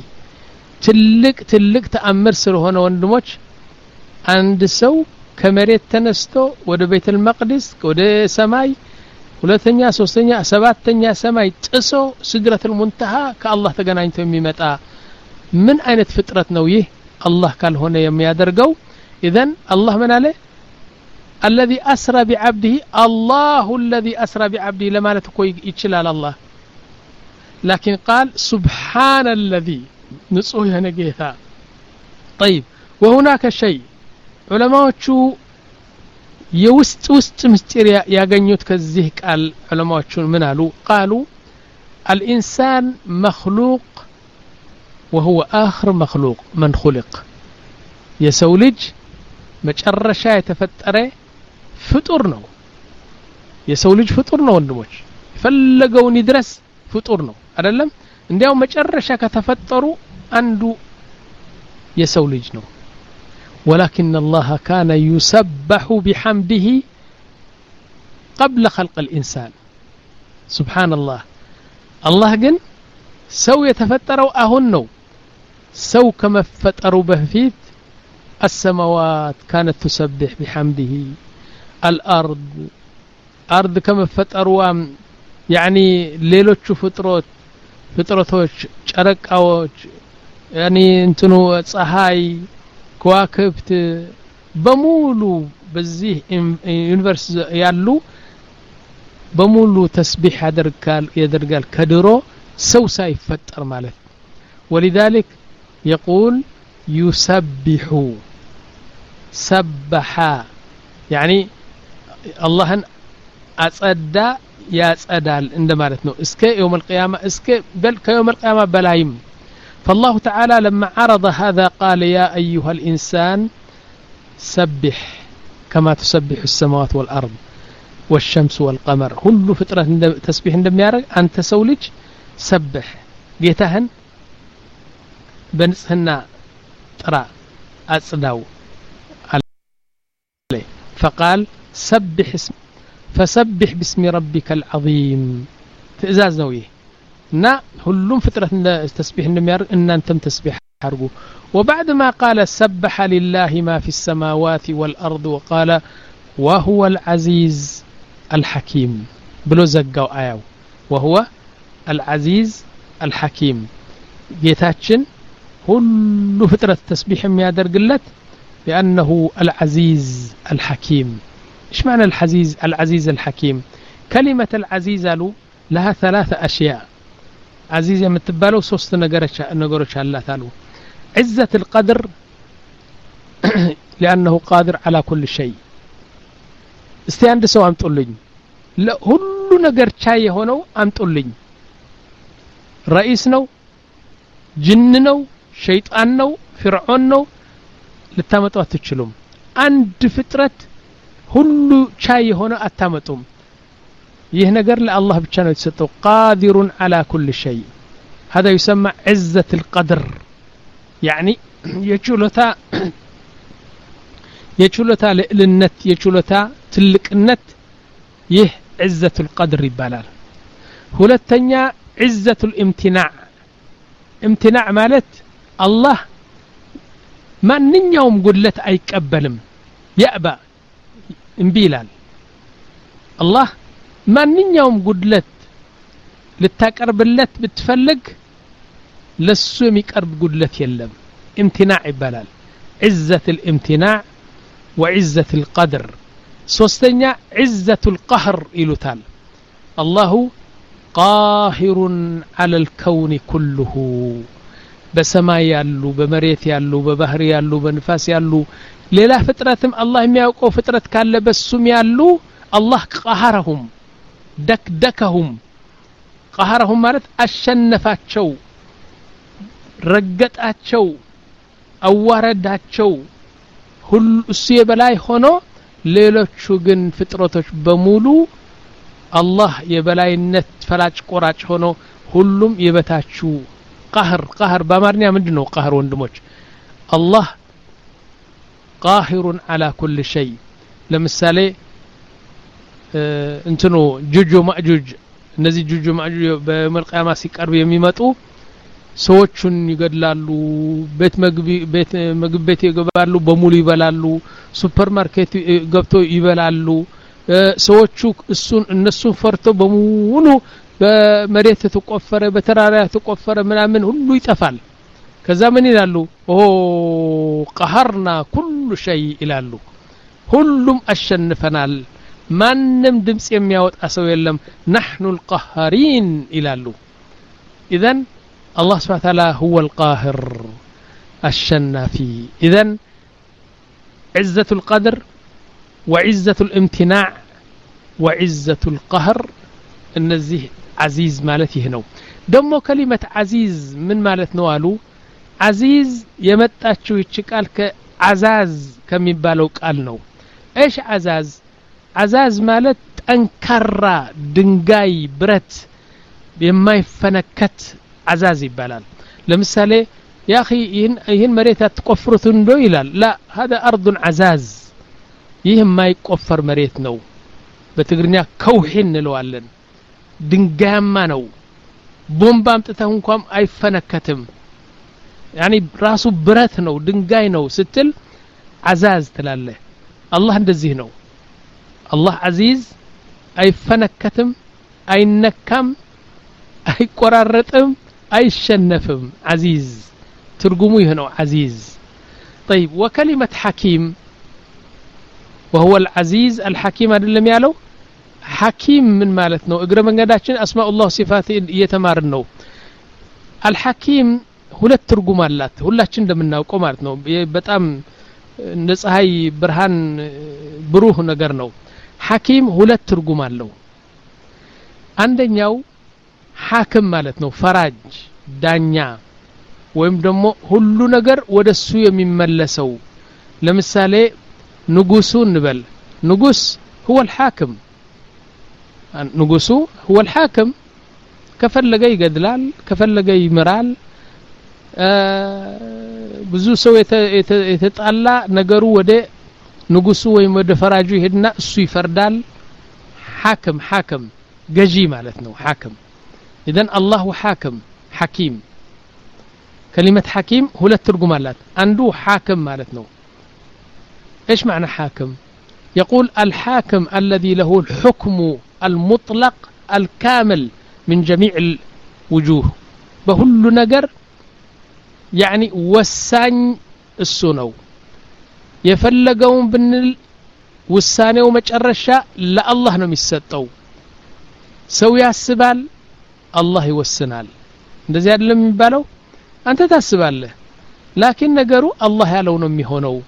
تلك تلك تأمر سرهون وندموش عند سو كمريت تنستو ود بيت المقدس ود سماي ሁለተኛ ሶስተኛ ሰባተኛ ሰማይ ጥሶ ስድረተ المنتهى ከአላህ ተገናኝቶ የሚመጣ ምን አይነት ፍጥረት ነው ይህ አላህ ካልሆነ የሚያደርገው اذا الله من عليه الذي أسرى بعبده الله الذي أسرى بعبده لما نتكوي يتشلال الله لكن قال سبحان الذي نصوه نجيثا طيب وهناك شيء علماء شو يوست وست مستير ياغنيوت كزيه قال علماء شو من قالوا قالوا الإنسان مخلوق وهو آخر مخلوق من خلق يسولج مجرشا يتفتره فطور ነው የሰው ልጅ ፍጡር ነው ወንድሞች ፈለገውን ይድረስ ፍጡር ነው አይደለም እንዲያው መጨረሻ ከተፈጠሩ አንዱ የሰው ልጅ ነው ولكن الله كان يسبح بحمده قبل خلق الإنسان سبحان الله الله ግን ሰው የተፈጠረው አሁን ነው ሰው ከመፈጠሩ በፊት السماوات كانت تسبح بحمده الأرض أرض كما فتروا يعني ليلوچ فطرات فطرتوች ጨረቃዎች يعني እንትኑ ፀሐይ ከዋክብት በሙሉ በዚህ ዩኒቨርስ ያሉ በሙሉ ተስቢህ ያደርጋል ያደርጋል ከድሮ ሰው ሳይፈጠር ማለት ولذلك يقول يسبح سبح يعني الله أصدى يصدال عندما نو اسك يوم القيامة اسك بل كيوم القيامة بلايم فالله تعالى لما عرض هذا قال يا أيها الإنسان سبح كما تسبح السماوات والأرض والشمس والقمر كل فترة تسبيح عندما يارك أنت سولج سبح جيتهن بنسهن ترى أصداو فقال سبح اسم فسبح باسم ربك العظيم تأزاز نويه نا هلوم فترة تسبيح النميار إن أنتم تسبيح حربو وبعد ما قال سبح لله ما في السماوات والأرض وقال وهو العزيز الحكيم بلو زقاو آيو وهو العزيز الحكيم جيتاتشن هلو فترة تسبيح ميادر قلت لأنه العزيز الحكيم إيش معنى العزيز العزيز الحكيم كلمة العزيز له لها ثلاثة أشياء عزيز يمتبالو سوست نقرش نقرش الله تعالى عزة القدر لأنه قادر على كل شيء استيان دسو أم تقولين لا هلو نقر شاي هونو أم تقولين رئيس نو جن نو شيطان نو فرعون نو لتامتوا تشلوم عند فترة ሁሉ ቻይ ሆነ አታመጡም ይህ ነገር ለአላህ ብቻ ነው የተሰጠው قادر على كل شيء هذا يسمى عزة القدر يعني يچሎታ የችሎታ ልዕልነት የችሎታ ትልቅነት ይህ عزة القدر ይባላል ሁለተኛ عزة الامتناع امتناع ማለት አላህ ማንኛውም ጉድለት አይቀበልም ያባ እንቢላል አላህ ማንኛውም ጉድለት ልታቀርብለት ብትፈልግ ለሱ የሚቀርብ ጉድለት የለም امتناع ይባላል عزة الامتناع وعزة القدر ሶስተኛ عزة القهر ይሉታል الله قاهر على الكون كله በሰማይ ያሉ በመሬት ያሉ በባህር ያሉ በንፋስ ያሉ ሌላ ፍጥረትም አላህ የሚያውቀው ፍጥረት ካለ በሱም ያሉ አላህ قهرهم دكدكهم قهرهم ማለት አሸነፋቸው ረገጣቸው አዋረዳቸው ሁሉ እሱ የበላይ ሆኖ ሌሎቹ ግን ፍጥረቶች በሙሉ አላህ የበላይነት ፈላጭ ቆራጭ ሆኖ ሁሉም የበታቹ قهر قهر በአማርኛ ምንድነው قهر ወንድሞች አላህ قاهر على كل شيء ለምሳሌ እንትኑ ጁጁ ማጁጅ እነዚህ ጁጁ ማጁጅ በመልቂያማ ሲቀርብ የሚመጡ ሰዎችን ይገድላሉ ቤት ምግብ ቤት ምግብ ቤት ይገባሉ በሙሉ ይበላሉ ሱፐርማርኬት ገብቶ ይበላሉ ሰዎቹ እሱን እነሱን ፈርተው በሙሉ በመሬት ተቆፈረ በተራራ ተቆፈረ ምናምን ሁሉ ይጠፋል ከዛ ምን ይላሉ ኦ قهرنا كل شيء ይላሉ ሁሉም አሸንፈናል ማንንም ድምጽ የሚያወጣ ሰው የለም نحن القهارين ይላሉ اذا الله سبحانه وتعالى هو القاهر الشنافي اذا عزة القدر وعزة الامتناع وعزة القهر النزيه عزيز مالته ነው ደሞ كلمة عزيز من ማለት ነው አሉ عزيز የመጣችው ይች ቃል ከአዛዝ ከሚባለው ቃል ነው ايش عزاز عزاز ማለት ጠንካራ ድንጋይ ብረት የማይፈነከት عزاز ይባላል ለምሳሌ يا اخي ይህን መሬት አትቆፍሩት እንዶ ይላል لا هذا ارض عزاز ይህ የማይቆፈር መሬት ነው በትግርኛ ከውሂን እንለዋለን ድንጋያማ ነው ቦምብ አምጥተው እንኳን አይፈነከትም يعني ራሱ ብረት ነው ድንጋይ ነው ስትል عزاز ትላለህ الله እንደዚህ ነው الله عزيز አይፈነከትም አይነካም አይቆራረጥም አይሸነፍም عزيز ትርጉሙ ይህ ነው عزيز طيب وكلمة حكيم وهو العزيز الحكيم አይደለም ያለው حكيم من ማለት ነው እግረ መንገዳችን اسماء الله صفات እየተማርን ነው الحكيم ሁለት ትርጉም አላት ሁላችን እንደምናውቀው ማለት ነው በጣም ነፀሐይ ብርሃን ብሩህ ነገር ነው حكيم ሁለት ትርጉም አለው አንደኛው حاكم ማለት ነው ፈራጅ ዳኛ ወይም ደግሞ ሁሉ ነገር ወደሱ የሚመለሰው ለምሳሌ ንጉሱ እንበል ንጉስ هو الحاكم ንጉሱ هو الحاكم ከፈለገ ይገድላል ከፈለገ ይመራል ብዙ ሰው የተጣላ ነገሩ ወደ ንጉሱ ወይም ወደ ፈራጁ ይሄድና እሱ ይፈርዳል حاكم حاكم ገዢ ማለት ነው حاكم اذا الله حاكم حكيم كلمة حكيم ሁለት ትርጉም አላት አንዱ حاكم ማለት ነው ايش معنى حاكم يقول الحاكم الذي له الحكم المطلق الكامل من جميع الوجوه بكل ነገር يعني ወሳኝ እሱ ነው የፈለገውን ብንል ውሳኔው መጨረሻ ለአላህ ነው የሚሰጠው ሰው ያስባል አላህ ይወስናል እንደዚህ አይደለም የሚባለው አንተ ታስባለህ لكن ነገሩ አላህ ያለው ነው የሚሆነው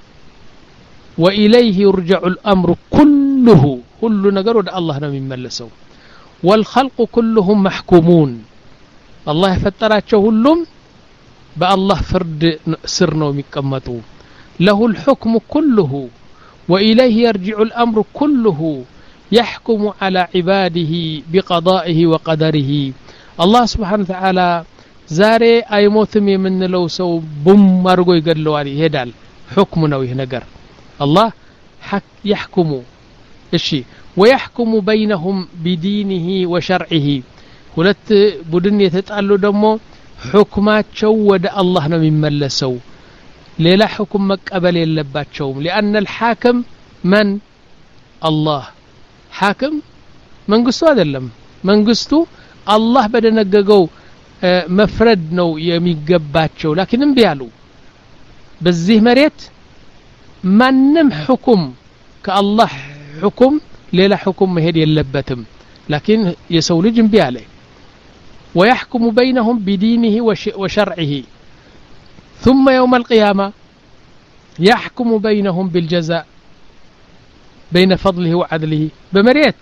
وإليه يرجع الأمر كله كل ነገር ወደ አላህ ነው የሚመለሰው والخلق كلهم محكومون الله يفطራቸው ሁሉም بالله فرد سر ነው የሚቀመጡ له الحكم كله وإليه يرجع الأمر كله يحكم على عباده بقضائه وقدره الله سبحانه وتعالى ዛሬ አይሞትም የምንለው ሰው ቡም አርጎ ይገድለዋል ይሄዳል حكم ነው ይሄ ነገር الله يحكم እሺ ويحكم بينهم بدينه وشرعه ሁለት ቡድን የተጣሉ ደግሞ حكماቸው ወደ አላህ ነው የሚመለሰው ሌላ حكم መቀበል የለባቸውም لأن الحاكم من الله حاكم መንግስቱ አይደለም መንግስቱ አላህ በደነገገው መፍረድ ነው የሚገባቸው لكن እምቢ አሉ በዚህ መሬት ማንም حكم ከአላህ حكم ሌላ حكم መሄድ የለበትም لكن የሰው ልጅ እምቢ አለ ويحكم بينهم بدينه وشرعه ثم يوم القيامة يحكم بينهم بالجزاء بين فضله وعدله بمريت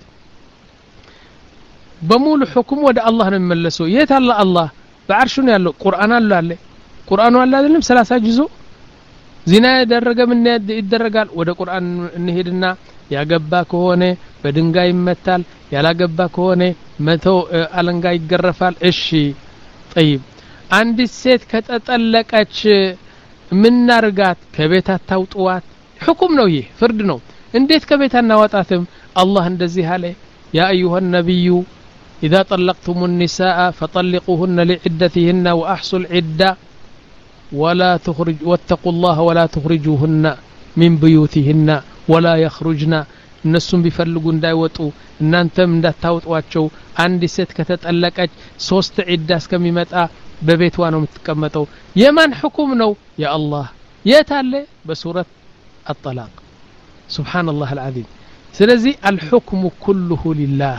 بمول حكم ود الله نملسو يت الله الله بعرشون يالله قرآن الله عليه قرآن الله عليه ثلاثة جزء زنا يدرج من يدرجال ود قرآن نهيدنا يا جبا كهونه بدنجاي متال يا لا جبا كهونه متو ألنجاي جرفال إشي طيب عندي السيد كتطلقش من نرجات كبيتها توطوات حكم نويه فرد نو انديت كبيتها نواتاتم الله اندزي عليه يا أيها النبي إذا طلقتم النساء فطلقوهن لعدتهن وأحصوا العدة ولا تخرج واتقوا الله ولا تخرجوهن من بيوتهن ولا يخرجن እነሱም ቢፈልጉ እንዳይወጡ እናንተም እንዳታወጧቸው አንድ ሴት ከተጠለቀች ሶስት ዒዳ እስከሚመጣ በቤቷ ነው የምትቀመጠው የማን حكم ነው የአላህ የታለ በሱረት الطلاق سبحان الله العظيم سلزي الحكم كله لله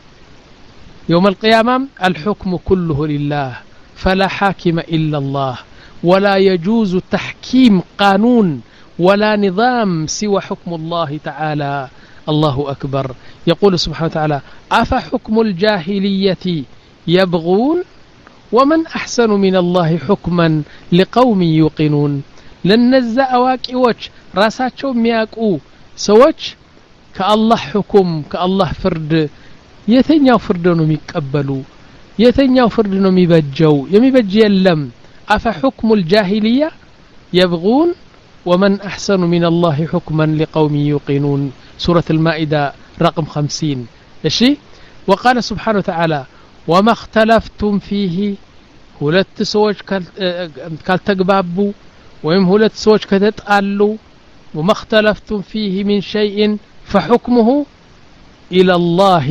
يوم القيامة الحكم كله لله فلا حاكم إلا الله ولا يجوز تحكيم قانون ولا نظام سوى حكم الله تعالى الله أكبر يقول سبحانه وتعالى أفحكم الجاهلية يبغون ومن أحسن من الله حكما لقوم يوقنون لنزا أواكيوش راساتشو مياكو سوش كالله حكم كالله فرد يتنياو فرد نو ميقبلو يتنياو فرد نو ميبجو يميبج يلم أفحكم الجاهلية يبغون ومن أحسن من الله حكما لقوم يوقنون سورة المائدة رقم خمسين الشي وقال سبحانه وتعالى وما اختلفتم فيه هلت سوج كالتقبابو وهم هلت سوج كتتقالو وما اختلفتم فيه من شيء فحكمه إلى الله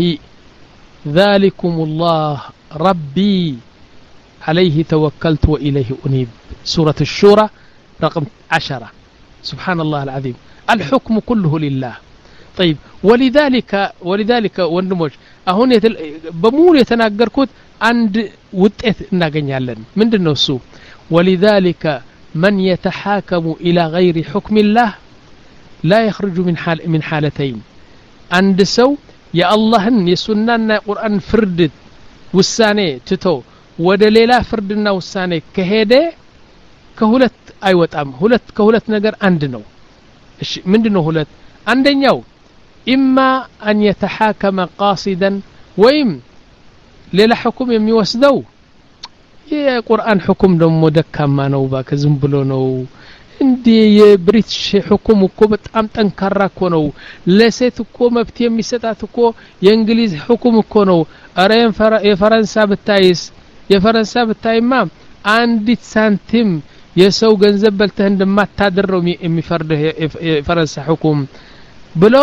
ذلكم الله ربي عليه توكلت وإليه أنيب سورة الشورى رقم عشرة سبحان الله العظيم الحكم كله لله طيب ولذلك ولذلك وندموج أهون يتل بمول يتناقركوت عند وطئت ناقنيالن من دنوسو ولذلك من يتحاكم إلى غير حكم الله لا يخرج من حال من حالتين عند سو يا اللهن يسننا قرآن فردت وساني تتو ودليلا فردنا وساني كهيدة كهولت أيوة أم هولت كهولت نجر عندنا من دنو هولت عندنا إما أن يتحاكم قاصدا وإم ليلا حكم يميوسدو يا قرآن حكم دم مدكا ما نوبا كزنبلو نو اندي بريتش حكم كو بتام تنكرا كو نو لسيت كو مبتي يميسطات كو يانجليز حكم كو نو ارين فرنسا بتايس የፈረንሳ በታይማ አንዲት ሳንቲም የሰው ገንዘብ በልተህ እንደማታደረው የሚፈርድህ የፈረንሳ ሁኩም ብሎ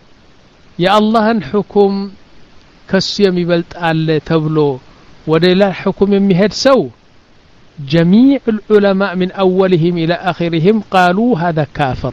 የአላህን ሁኩም ከሱ የሚበልጥ አለ ተብሎ ወደላ ሁኩም የሚሄድ ሰው جميع العلماء من أولهم إلى آخرهم قالوا هذا كافر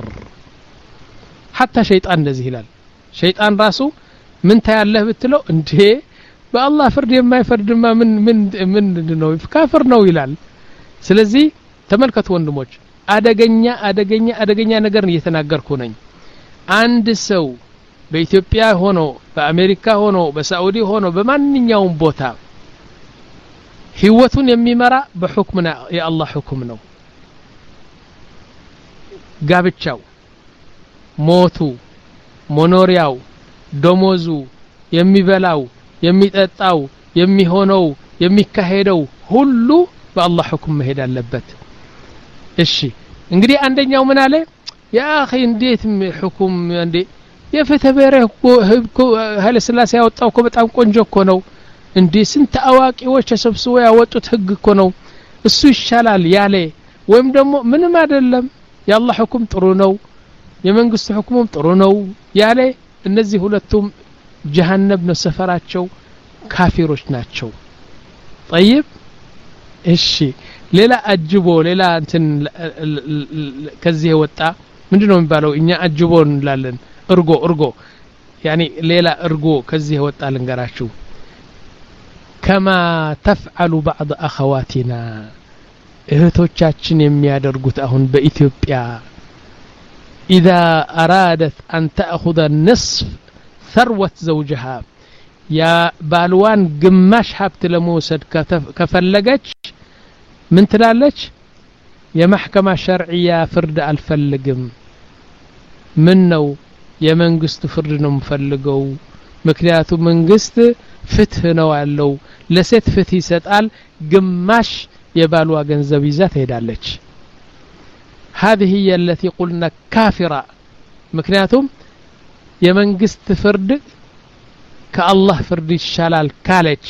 حتى شيطان نزه هلال شيطان راسه من تيالله بتلو انتهي بالله فرد ما يفرد ما من من من ነው كافر ነው ይላል ስለዚህ ተመልከቱ ወንድሞች አደገኛ አደገኛ አደገኛ ነገር እየተናገርኩ ነኝ አንድ ሰው በኢትዮጵያ ሆኖ በአሜሪካ ሆኖ በሳዑዲ ሆኖ በማንኛውም ቦታ ህይወቱን የሚመራ በሁክምና የአላህ ሁክም ነው ጋብቻው ሞቱ ሞኖሪያው ደሞዙ የሚበላው የሚጠጣው የሚሆነው የሚካሄደው ሁሉ በአላህ ሁክም መሄድ አለበት እሺ እንግዲህ አንደኛው ምን አለ ያ اخي እንዴት ሁክም እንዴ የፈተበረ ህብኩ ሀለ ስላሴ ያወጣው እኮ በጣም ቆንጆ እኮ ነው እንዴ ስንት አዋቂዎች ተሰብስበው ያወጡት ህግ እኮ ነው እሱ ይሻላል ያለ ወይም ደግሞ ምንም አይደለም የአላህ ሁክም ጥሩ ነው የመንግስት ሁክሙም ጥሩ ነው ያለ እነዚህ ሁለቱም جهنم ነው ሰፈራቸው ካፊሮች ናቸው طيب እሺ ሌላ አጅቦ ሌላ እንትን ከዚህ ወጣ ምንድነው የሚባለው እኛ አጅቦ እንላለን እርጎ እርጎ يعني ሌላ እርጎ ከዚህ ወጣ ልንገራችሁ كما تفعل بعض اخواتنا እህቶቻችን የሚያደርጉት አሁን በኢትዮጵያ اذا ارادت ان تاخذ النصف ثروة زوجها يا بالوان قماش حبت لموسد كفلقج من تلالج يا محكمة شرعية فرد الفلقم منو يا منقست فردنا مفلقو مكنياتو منقست فتح نوعلو لسيت فتح ستقال قماش يا بالوا قنزبيزات هيدالج هذه هي التي قلنا كافرة مكنياتهم የመንግስት ፍርድ ከአላህ ፍርድ ይሻላል ካለች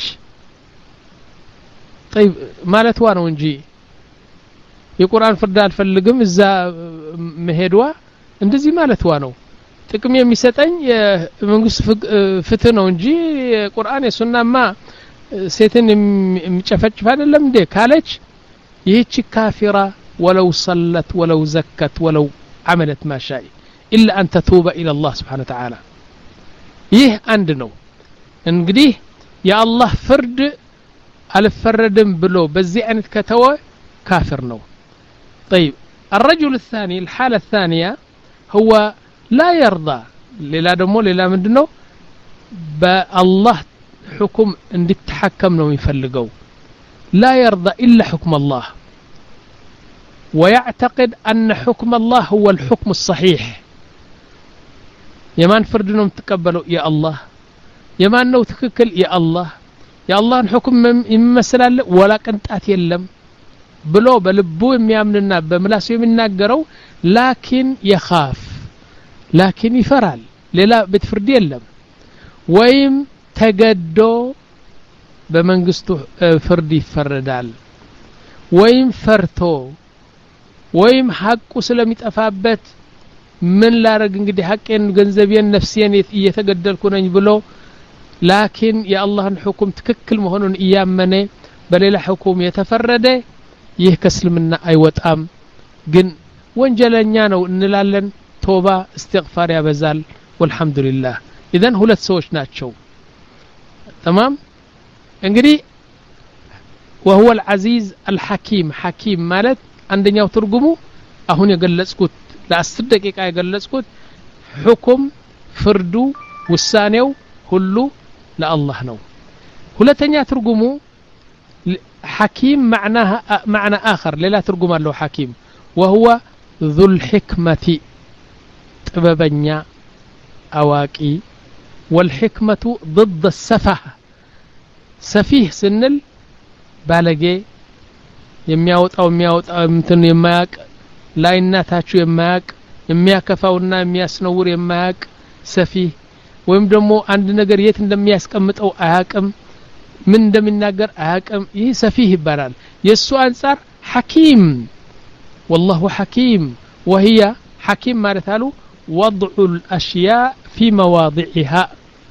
طيب ማለትዋ ነው እንጂ የቁርአን ፍርድ አልፈልግም እዛ መሄድዋ እንደዚህ ማለትዋ ነው ጥቅም የሚሰጠኝ የመንግስት ፍትህ ነው እንጂ የቁርአን የሱናማ ሴትን የሚጨፈጭፍ አይደለም እንዴ ካለች ይህች ካፊራ ወለው ሰለት ወለው ዘከት ወለው عملت ما شاء إلا أن تتوب إلى الله سبحانه وتعالى يه عندنا እንግዲህ የአላህ ፍርድ አልፈረድም ብሎ በዚህ አይነት ከተወ ካፍር ነው طيب الرجل الثاني الحالة الثانية هو لا يرضى ሌላ ደግሞ ሌላ ምንድነው በአላህ حكم እንዲተሐከም ነው የሚፈልገው لا يرضى إلا حكم الله ويعتقد أن حكم الله هو الحكم الصحيح يمان فرد ነው ተቀበለው يا الله የማን ነው ትክክል የአላህ የአላህን ሁክም ይመስላል ወላ ቅንጣት የለም ብሎ በልቡ የሚያምንና በምላሱ የሚናገረው ላኪን يخاف ላኪን ይፈራል ሌላ በትፍርድ የለም ወይም ተገዶ በመንግስቱ ፍርድ ይፈረዳል ወይም ፈርቶ ወይም ሐቁ ስለሚጠፋበት ምን ላረግ እንግዲህ ሐቄን ገንዘቤን ነፍሴን እየተገደልኩ ነኝ ብሎ لكن يا الله الحكم تككل مهونن ايامنه بليله حكم يتفرده ይህ ከስልምና አይወጣም ግን ወንጀለኛ ነው እንላለን ቶባ استغفار ያበዛል والحمد لله اذا ሁለት ሰዎች ናቸው تمام እንግዲህ وهو العزيز الحكيم حكيم ማለት አንደኛው ትርጉሙ አሁን የገለጽኩት ለ10 ደቂቃ የገለጽኩት حكم ፍርዱ ውሳኔው ሁሉ لله نو ሁለተኛ ትርጉሙ حكيم معناها معنى آخر لا ترجم له حكيم وهو ذو الحكمة طببنيا أواقي والحكمة ضد السفه سفيه سنل بالغي የሚያወጣ او የሚያወጣ እንትን የማያቅ ላይናታችሁ የማያቅ የሚያከፋውና የሚያስነውር የማያቅ ሰፊህ ወይም ደግሞ አንድ ነገር የት እንደሚያስቀምጠው አያቅም ምን እንደሚናገር አያቅም ይህ ሰፊህ ይባላል የሱ አንፃር ሐኪም والله حكيم وهي حكيم ማለት አሉ وضع الاشياء في مواضعها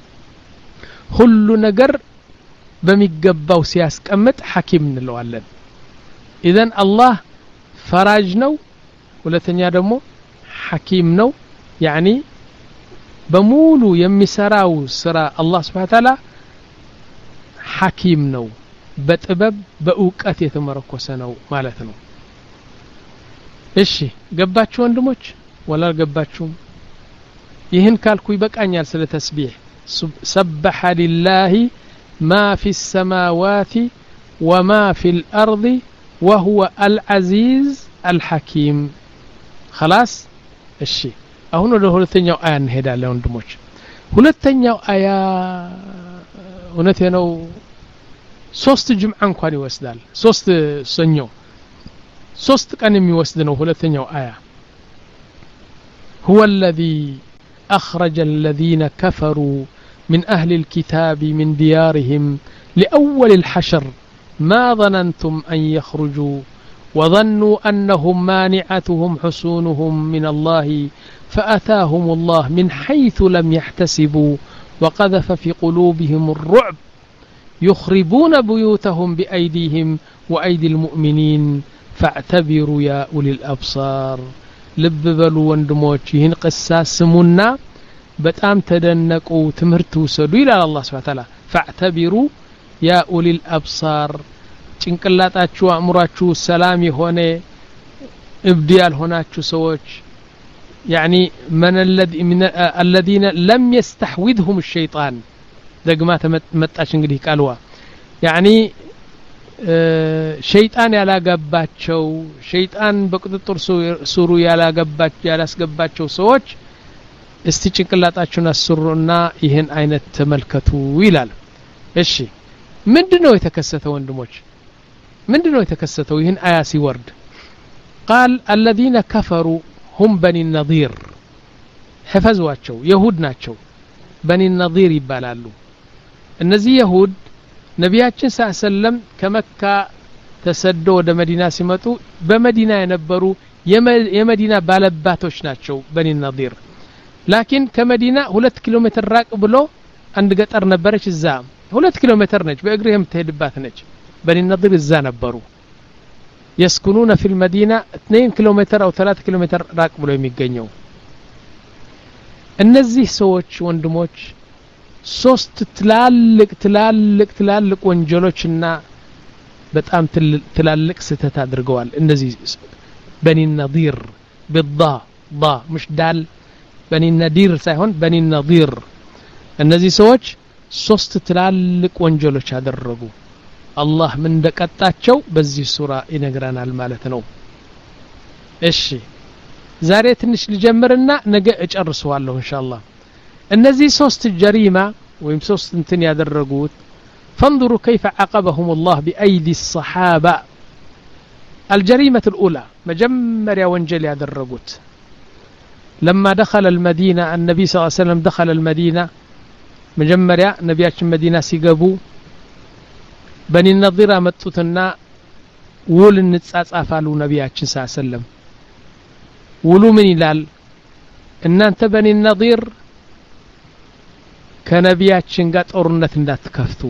ሁሉ ነገር በሚገባው ሲያስቀምጥ ሐኪም እንለዋለን اذا الله ፈራጅ ነው ሁለተኛ ደግሞ ሐኪም ነው يعني በሙሉ የሚሰራው ስራ አላህ Subhanahu Wa Ta'ala ሐኪም ነው በጥበብ በእውቀት የተመረኮሰ ነው ማለት ነው እሺ ገባችሁ ወንድሞች ወላ ገባችሁም ይህን ካልኩ ይበቃኛል ስለ ተስቢህ سبح لله ما في السماوات وما في الأرض وهو العزيز الحكيم خلاص እሺ አሁን ወደ ሁለተኛው አያ እንሄዳለን ወንድሞች ሁለተኛው አያ እውነቴ ነው ሶስት ጅምዓ እንኳን ይወስዳል ሶስት ሰኞ ሶስት ቀን የሚወስድ ነው ሁለተኛው አያ هو الذي أخرج الذين كفروا من أهل الكتاب من ديارهم لأول الحشر ما ظننتم أن يخرجوا وظنوا أنهم مانعتهم حصونهم من الله فأتاهم الله من حيث لم يحتسبوا وقذف في قلوبهم الرعب يخربون بيوتهم بأيديهم وأيدي المؤمنين فاعتبروا يا أولي الأبصار لب بلو وندموش يهن قصاص سمونا بتام تدنقوا تمرتوا سدوا إلى الله سبحانه وتعالى فاعتبروا يا أولي الأبصار ጭንቅላታችሁ አእምሯችሁ ሰላም የሆነ ابديال ሆናችሁ ሰዎች يعني من الذي من الذين لم يستحوذهم الشيطان دغما ተመጣች እንግዲህ ቃልዋ يعني ሸይጣን ያላገባቸው ሸይጣን በቁጥጥር ሱሩ ያላገባቸው ያላስገባቸው ሰዎች እስቲ ጭንቅላታችሁን አስሩና ይሄን አይነት ተመልከቱ ይላል እሺ ምንድነው የተከሰተው ወንድሞች ምንድነው የተከሰተው ይሄን አያ ሲወርድ قال الذين كفروا هم بني النضير حفظواቸው يهود ናቸው بني النضير ይባላሉ እነዚህ يهود ነቢያችን ሰለም ከመካ ተሰደው ወደ መዲና ሲመጡ በመዲና የነበሩ የመዲና ባለባቶች ናቸው بني النضير لكن ከመዲና ሁለት ኪሎ ሜትር ራቅ ብሎ አንድ ገጠር ነበረች እዛ ሁለት ኪሎ ሜትር ነች በእግርህ የምትሄድባት ነች بني النضير እዛ ነበሩ يسكنون في المدينة اثنين كيلومتر أو ثلاثة كيلومتر راق بلو የሚገኘው እነዚህ ሰዎች ወንድሞች ሶስት ትላልቅ ትላልቅ ትላልቅ ወንጀሎችና በጣም ትላልቅ ስተት አድርገዋል እነዚህ በኒ ነዲር بالضاء ضاء مش دال በኒ ነዲር ሳይሆን በኒ ነዲር እነዚህ ሰዎች ሶስት ትላልቅ ወንጀሎች አደረጉ አላህ ምን እንደቀጣቸው በዚህ ሱራ ይነግራናል ማለት ነው እሺ ዛሬ ትንሽ ልጀምርና ነገ እጨርሰዋለሁ ኢንሻአላህ እነዚህ ሶስት ጀሪማ ወይም ሶስት እንትን ያደረጉት فانظروا كيف عاقبهم الله بأيدي الصحابة الجريمة الأولى مجمريا وانجل يدرجوت لما دخل المدينة النبي صلى الله عليه وسلم دخل المدينة مجمريا نبيات المدينة سيقبو بني النظيرة متوتنا ول النتساس أفعلوا نبيات صلى الله عليه وسلم ولو من يلال إن أنت بني النظير كنبياتشن قات أورنة اندات كفتو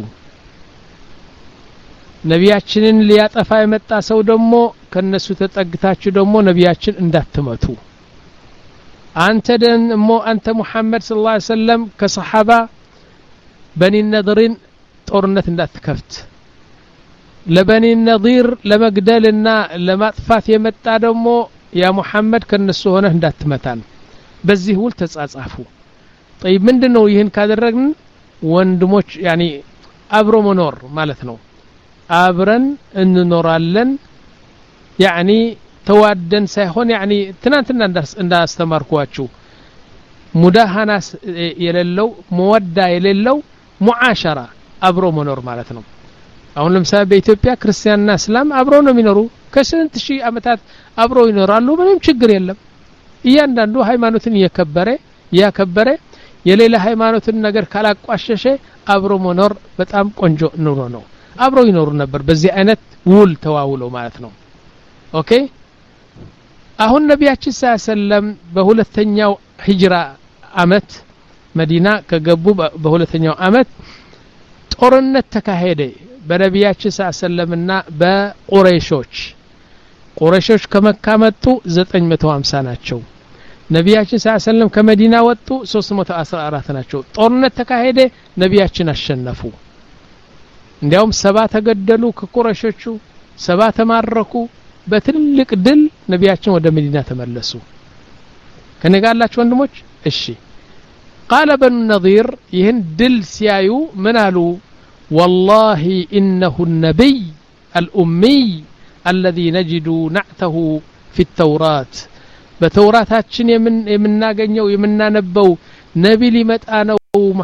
نبياتشن اللي يطفى يمطا سو دمو كنسو تطغتاچو دمو نبياتشن اندات تمتو انت دن مو انت محمد صلى الله عليه وسلم كصحابه بني النضرين أورنة اندات كفت لبني النضير لمقدلنا لماطفات يمطا دمو يا محمد كنسو هنا اندات تمتان بزي هول تصاصافو طيب ምንድነው ይሄን ካደረግን ወንድሞች يعني አብሮ መኖር ማለት ነው አብረን እንኖራለን يعني ተዋደን ሳይሆን يعني ትናንትና እንዳስተማርኳችሁ ሙዳሃና የሌለው መወዳ የሌለው ሙዓሸራ አብሮ መኖር ማለት ነው አሁን ለምሳሌ በኢትዮጵያ ክርስቲያንና እስላም አብሮ ነው የሚኖሩ ከስንት ሺህ አመታት አብሮ ይኖራሉ ምንም ችግር የለም እያንዳንዱ ሃይማኖትን እየከበረ ያከበረ የሌላ ሃይማኖትን ነገር ካላቋሸሸ አብሮ መኖር በጣም ቆንጆ ኑሮ ነው አብሮ ይኖሩ ነበር በዚህ አይነት ውል ተዋውለው ማለት ነው ኦኬ አሁን ነብያችን ሰለላም በሁለተኛው ሂጅራ አመት መዲና ከገቡ በሁለተኛው አመት ጦርነት ተካሄደ በነብያችን ሰለላምና በቁረይሾች ቁረይሾች ከመካ መጡ ዘጠኝ መቶ ሃምሳ ናቸው ነብያችን ሰለላም ከመዲና ወጡ ሶስት መቶ አስራ አራት ናቸው ጦርነት ተካሄደ ነብያችን አሸነፉ እንዲያውም ሰባ ተገደሉ ከቁረይሾቹ ሰባ ተማረኩ በትልቅ ድል ነብያችን ወደ መዲና ተመለሱ ከነጋላችሁ ወንድሞች እሺ قال بن النضير ይህን ድል ሲያዩ ምን አሉ والله انه النبي الامي الذي نجد نعته في التوراة በተውራታችን የምናገኘው የምናነበው ነቢ ሊመጣ ነው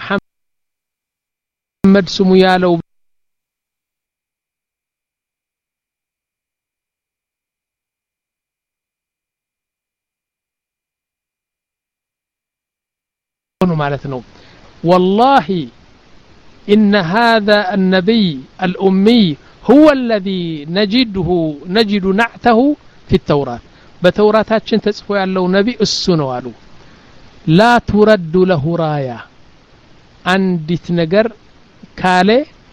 መሐመድ ስሙ ያለው ነው ማለት ነው والله ان هذا النبي الامي هو الذي نجده نجد نعته في التوراة በተውራታችን ተጽፎ ያለው ነቢ እሱ ነው አሉ لا ترد له راية አንዲት ነገር ካለ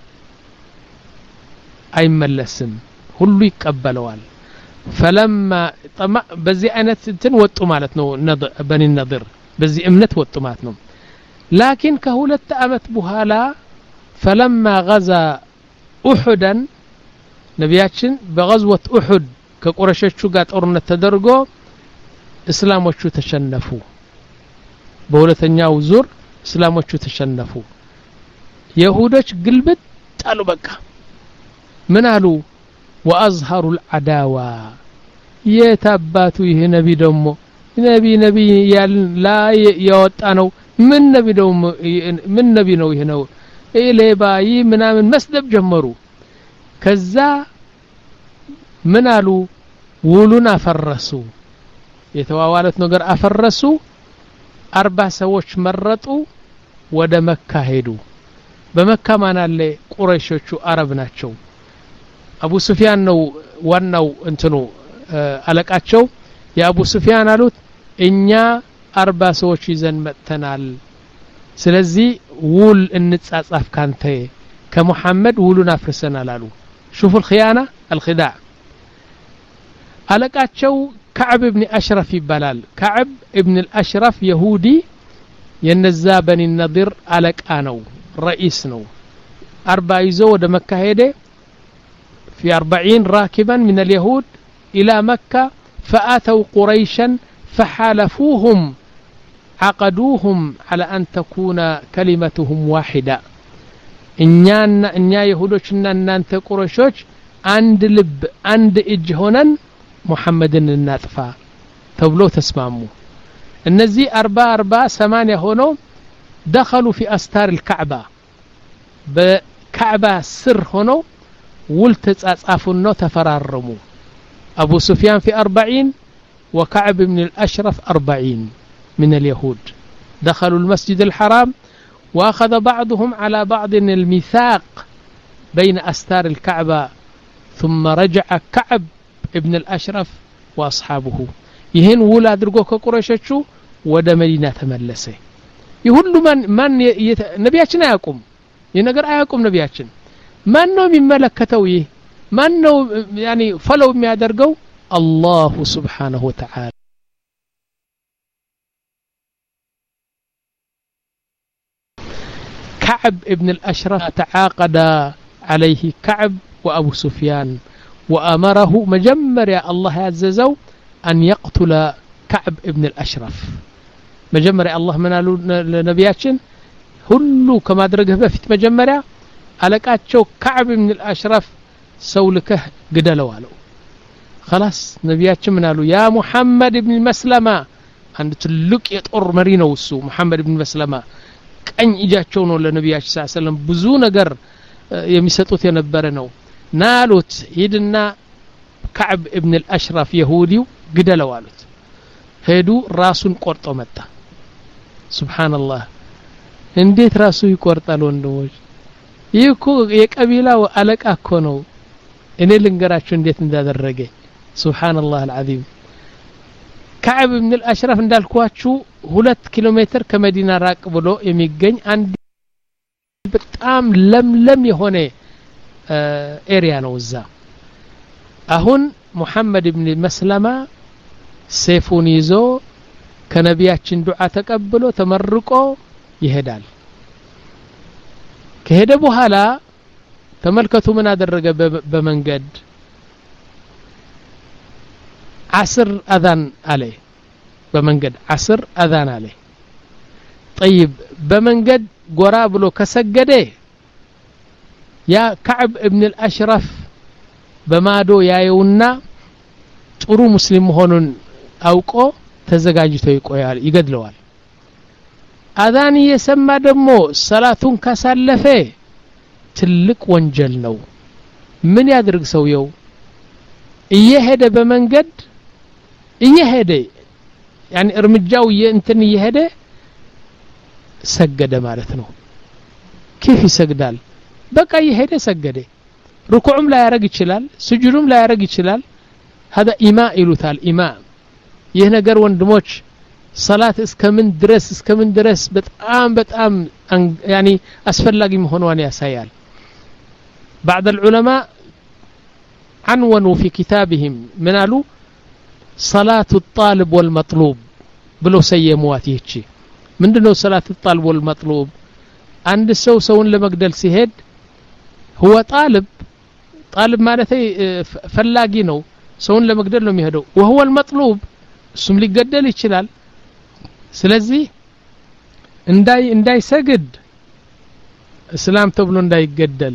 አይመለስም ሁሉ ይቀበለዋል فلما በዚህ አይነት እንትን ወጡ ማለት ነው በኒ ነድር በዚህ እምነት ወጡ ማለት ነው لكن ከሁለት አመት በኋላ فلما غزا احدا ነቢያችን በغزوة احد ከቁረሾቹ ጋር ጦርነት ተደርጎ እስላሞቹ ተሸነፉ በሁለተኛው ዙር እስላሞቹ ተሸነፉ ይሁዶች ግልብጥ አሉ በቃ ምን አሉ واظهروا العداوه የታባቱ ይሄ ነቢ ደሞ ነቢ ነቢ ያላ ያወጣ ነው ምን ነቢ ደሞ ምን ነቢ ነው ይሄ ነው ኢሌባይ ምናምን መስደብ ጀመሩ ከዛ ምን አሉ ውሉን አፈረሱ የተዋዋለት ነገር አፈረሱ አርባ ሰዎች መረጡ ወደ መካ ሄዱ በመካ ማን አለ ቁረይሾቹ አረብ ናቸው አቡ ሱፊያን ነው ዋናው እንትኑ አለቃቸው የአቡ ሱፊያን አሉት እኛ አርባ ሰዎች ይዘን መጥተናል ስለዚህ ውል እንጻጻፍ ካንተ ከመሐመድ ውሉን አፍርሰናል አሉ شوف الخيانه الخداع አለቃቸው كعب ابن اشرف ይባላል كعب ابن الاشرف يهودي የነዛ በኒ ነዲር አለቃ ነው رئيس ነው أربع ይዞ ወደ መካ ሄደ في أربعين راكبا من اليهود إلى مكة فأتوا قريشا فحالفوهم عقدوهم على أن تكون كلمتهم واحدة إننا إننا يهودوشنا أنت قريشوش عند لب عند إجهونا محمد الناطفة تبلو تسمعوا النزي أربعة أربعة ثمانية هونو دخلوا في أستار الكعبة بكعبة سر هونو ولتصافونو تفرارموا أبو سفيان في أربعين وكعب بن الأشرف أربعين من اليهود دخلوا المسجد الحرام وأخذ بعضهم على بعض الميثاق بين أستار الكعبة ثم رجع كعب ابن الأشرف وأصحابه يهن ولا درجوك قريشتشو ودا مدينة تملسه يقول من من يت... نبياتنا يقوم ينقر أيقوم نبياتنا من نو من ملكته من نو يعني فلو ما درجو الله سبحانه وتعالى كعب ابن الأشرف تعاقد عليه كعب وأبو سفيان وأمره مجمر يا الله يعززه أن يقتل كعب ابن الأشرف مجمر يا الله منالو لنبياتشن هلو كما درجه بفت مجمر ألقاتشو كعب ابن الأشرف سولكه قدلوا له خلاص نبياتشن منالو يا محمد ابن مسلمة عند تلك يطور مرينا وسو محمد ابن مسلمة ቀኝ እጃቸው ነው ለነብያችን ሰለላሁ ዐለይሂ ወሰለም ብዙ ነገር የሚሰጡት የነበረ ነው ናሉት ሂድና كعب ابن الأشرف يهوديው ግደለው አሉት ሄዱ ራሱን ቆርጦ መጣ ሱብሃንአላህ እንዴት ራሱ ይቆርጣል ወንድሞች ይኮ የቀቢላው አለቃ እኮ ነው እኔ ልንገራችሁ እንዴት እንዳደረገ ሱብሃንአላህ العظيم كعب بن الأشرف እንዳልኳችሁ ሁለት ኪሎ ሜትር ከመዲና ራቅ ብሎ የሚገኝ አንድ በጣም ለምለም የሆነ ኤሪያ ነው እዛ አሁን ሙሐመድ ኢብኑ መስለማ ሰይፉን ይዞ ከነቢያችን ዱዓ ተቀብሎ ተመርቆ ይሄዳል ከሄደ በኋላ ተመልከቱ ምን አደረገ በመንገድ عصر أذان عليه بمنجد عصر أذان عليه طيب بمنجد قرابلو كسجده يا كعب ابن الأشرف بمادو يا يونا ጥሩ ሙስሊም መሆኑን አውቆ ተዘጋጅቶ ይቆያል ይገድለዋል አዛን እየሰማ ደግሞ ሰላቱን ካሳለፈ ትልቅ ወንጀል ነው ምን ያድርግ ሰውየው እየሄደ በመንገድ እየሄደ يعني እርምጃው የእንትን እየሄደ ሰገደ ማለት ነው كيف ይሰግዳል በቃ እየሄደ ሰገደ ሩኩዑም ላይ ያረግ ይችላል ስጁዱም ላይ ያረግ ይችላል هذا إماء ይሉታል إماء ይህ ነገር ወንድሞች ሰላት እስከምን ድረስ እስከምን ድረስ በጣም በጣም يعني አስፈላጊ መሆኑን ያሳያል بعض العلماء عنونوا في كتابهم منالو صلاة الطالب والمطلوب بلو سيموات يهشي ምንድነው صلاة الطالب والمطلوب عند سو سون ለመግደል ሲሄድ هو طالب طالب ማለት ፈላጊ ነው ሰውን ለመግደል ነው የሚሄደው وهو المطلوب እሱም ሊገደል ይችላል ስለዚህ እንዳይ እንዳይሰግድ እስላም ተብሎ እንዳይገደል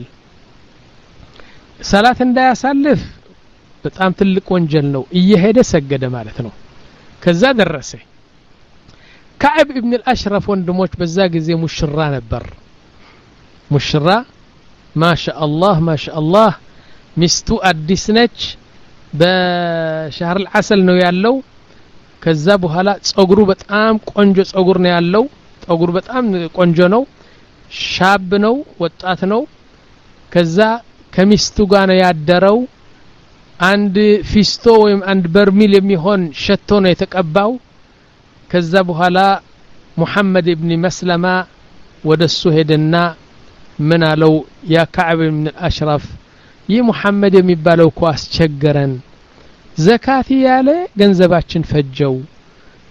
ሰላት እንዳያሳልፍ በጣም ትልቅ ወንጀል ነው እየሄደ ሰገደ ማለት ነው ከዛ ደረሰ كعب ابن الأشرف ወንድሞች በዛ ጊዜ ሙሽራ ነበር ሙሽራ ما شاء الله ما شاء الله ሚስቱ አዲስ ነች በشهر العسل ነው ያለው ከዛ በኋላ ጸጉሩ በጣም ቆንጆ ጸጉር ነው ያለው ጸጉሩ በጣም ቆንጆ ነው ሻብ ነው ወጣት ነው ከዛ ከሚስቱ ጋር ነው ያደረው አንድ ፊስቶ ወይም አንድ በርሚል የሚሆን ሸቶ ነው የተቀባው ከዛ በኋላ ሙሐመድ ኢብኑ መስለማ ወደሱ ሄደና ምን አለው ያ كعب بن الأشرف ይህ ሙሐመድ የሚባለው እኮ አስቸገረን ዘካት ያለ ገንዘባችን ፈጀው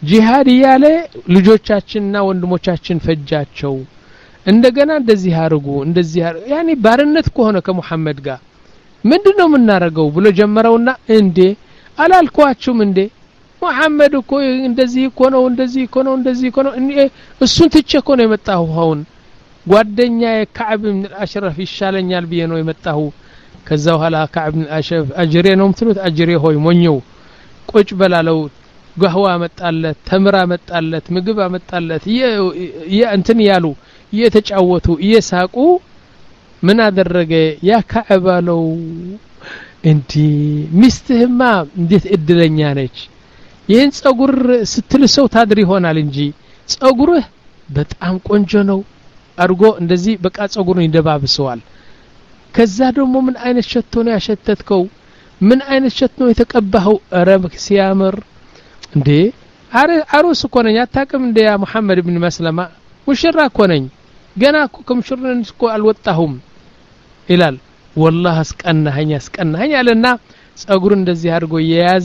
ጂሃድ ያለ ልጆቻችንና ወንድሞቻችን ፈጃቸው እንደገና እንደዚህ አርጉ እንደዚህ ያኒ ባርነት ከሆነ ከመሐመድ ጋር ምንድነው ምናረገው ብሎ ጀመረውና እንዴ አላልኳችሁም እንዴ መሐመድ እኮ እንደዚህ እኮ ነው እንደዚህ እኮ ነው እንደዚህ እኮ ነው እሱን ትቼ እኮ ነው የመጣሁ አሁን ጓደኛዬ ከዕብ ብን አሽረፍ ይሻለኛል ብዬ ነው የመጣሁ ከዛ በኋላ ከዕብ ብን አሽረፍ አጅሬ ነው ምትሉት አጅሬ ሆይ ሞኘው ቁጭ በላለው ጋህዋ መጣለት ተምራ መጣለት ምግብ አመጣለት የ እንትን ያሉ እየተጫወቱ እየሳቁ ምን አደረገ ያ ከዕብ አለው እንዲ ሚስትህማ እንዴት እድለኛ ነች ይህን ጸጉር ስትልሰው ታድር ይሆናል እንጂ ጸጉርህ በጣም ቆንጆ ነው አርጎ እንደዚህ በቃ ጸጉሩን ይደባብሰዋል ከዛ ደግሞ ምን አይነት ሸቶ ነው ያሸተትከው ምን አይነት ሸቶ ነው የተቀባኸው አረብ ሲያምር እንዴ አሩስ እኮ ነኝ አታውቅም እንደ ያ መሐመድ ኢብኑ መስለማ ሙሽራ እኮ ነኝ ገና እኮ ከሙሽርነት እኮ አልወጣሁም ይላል والله አስቀናኸኝ አስቀናኸኝ አለና ጸጉሩን እንደዚህ አድርጎ የያዘ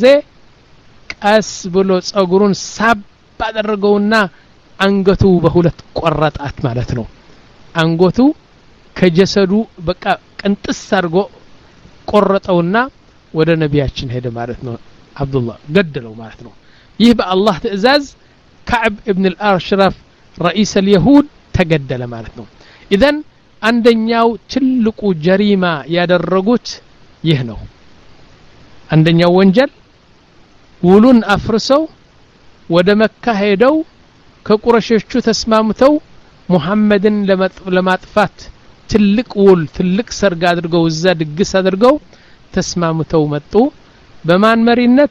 ቀስ ብሎ ጸጉሩን ሳብ አደረገውና አንገቱ በሁለት ቆረጣት ማለት ነው አንገቱ ከጀሰዱ በቃ ቅንጥስ አድርጎ ቆረጠውና ወደ ነቢያችን ሄደ ማለት ነው አብዱላህ ገደለው ማለት ነው ይህ በአላህ ትእዛዝ ከዕብ ኢብኑ አልአሽረፍ رئيس اليهود ተገደለ ማለት ነው ኢዘን አንደኛው ትልቁ ጀሪማ ያደረጉት ይህ ነው አንደኛው ወንጀል ውሉን አፍርሰው ወደ መካ ሄደው ከቁረሾቹ ተስማምተው ሙሐመድን ለማጥፋት ትልቅ ውል ትልቅ ሰርግ አድርገው እዛ ድግስ አድርገው ተስማምተው መጡ በማን መሪነት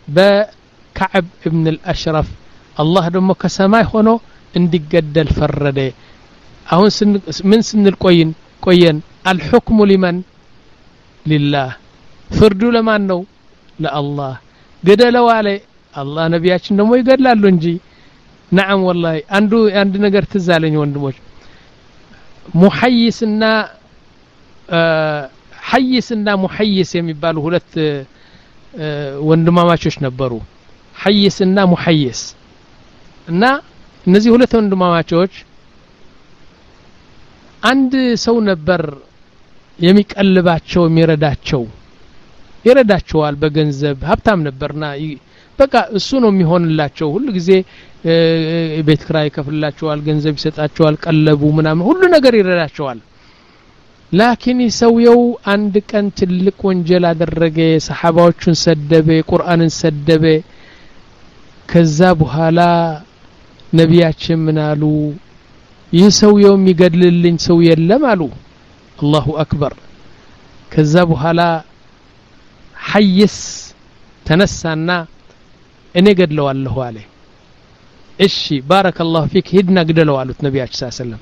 በከዕብ ኢብኑ አልአሽረፍ አላህ ደግሞ ከሰማይ ሆኖ እንዲገደል ፈረደ አሁን ምን ስንል ቆይን ቆየን الحكم لمن لله ፍርዱ ለማን ነው ለአላህ ገደለው አለ አላህ ነቢያችን ደግሞ ይገድላሉ እንጂ نعم والله አንዱ አንድ ነገር ትዛለኝ ወንድሞች ሙሐይስና ሐይስና ሙሐይስ የሚባሉ ሁለት ወንድማማቾች ነበሩ ሐይስና ሙሐይስ እና እነዚህ ሁለት ወንድማማቾች አንድ ሰው ነበር የሚቀልባቸው የሚረዳቸው ይረዳቸዋል በገንዘብ ሀብታም ነበርና በቃ እሱ ነው የሚሆንላቸው ሁሉ ጊዜ ቤት ክራይ ከፍላቸዋል ገንዘብ ይሰጣቸዋል ቀለቡ ምናምን ሁሉ ነገር ይረዳቸዋል ላኪን ሰውየው አንድ ቀን ትልቅ ወንጀል አደረገ ሰሃባዎቹን ሰደበ ቁርአንን ሰደበ ከዛ በኋላ ነቢያችን ምን አሉ ይህ ሰውየው የሚገድልልኝ ሰው የለም አሉ አላሁ አክበር ከዛ በኋላ ሐይስ ተነሳና እኔ ገድለዋለሁ አለ እሺ ባረከላሁ ፊክ ሂድና ግደለው አሉት ነቢያችን ሰለላሁ ዐለይሂ ወሰለም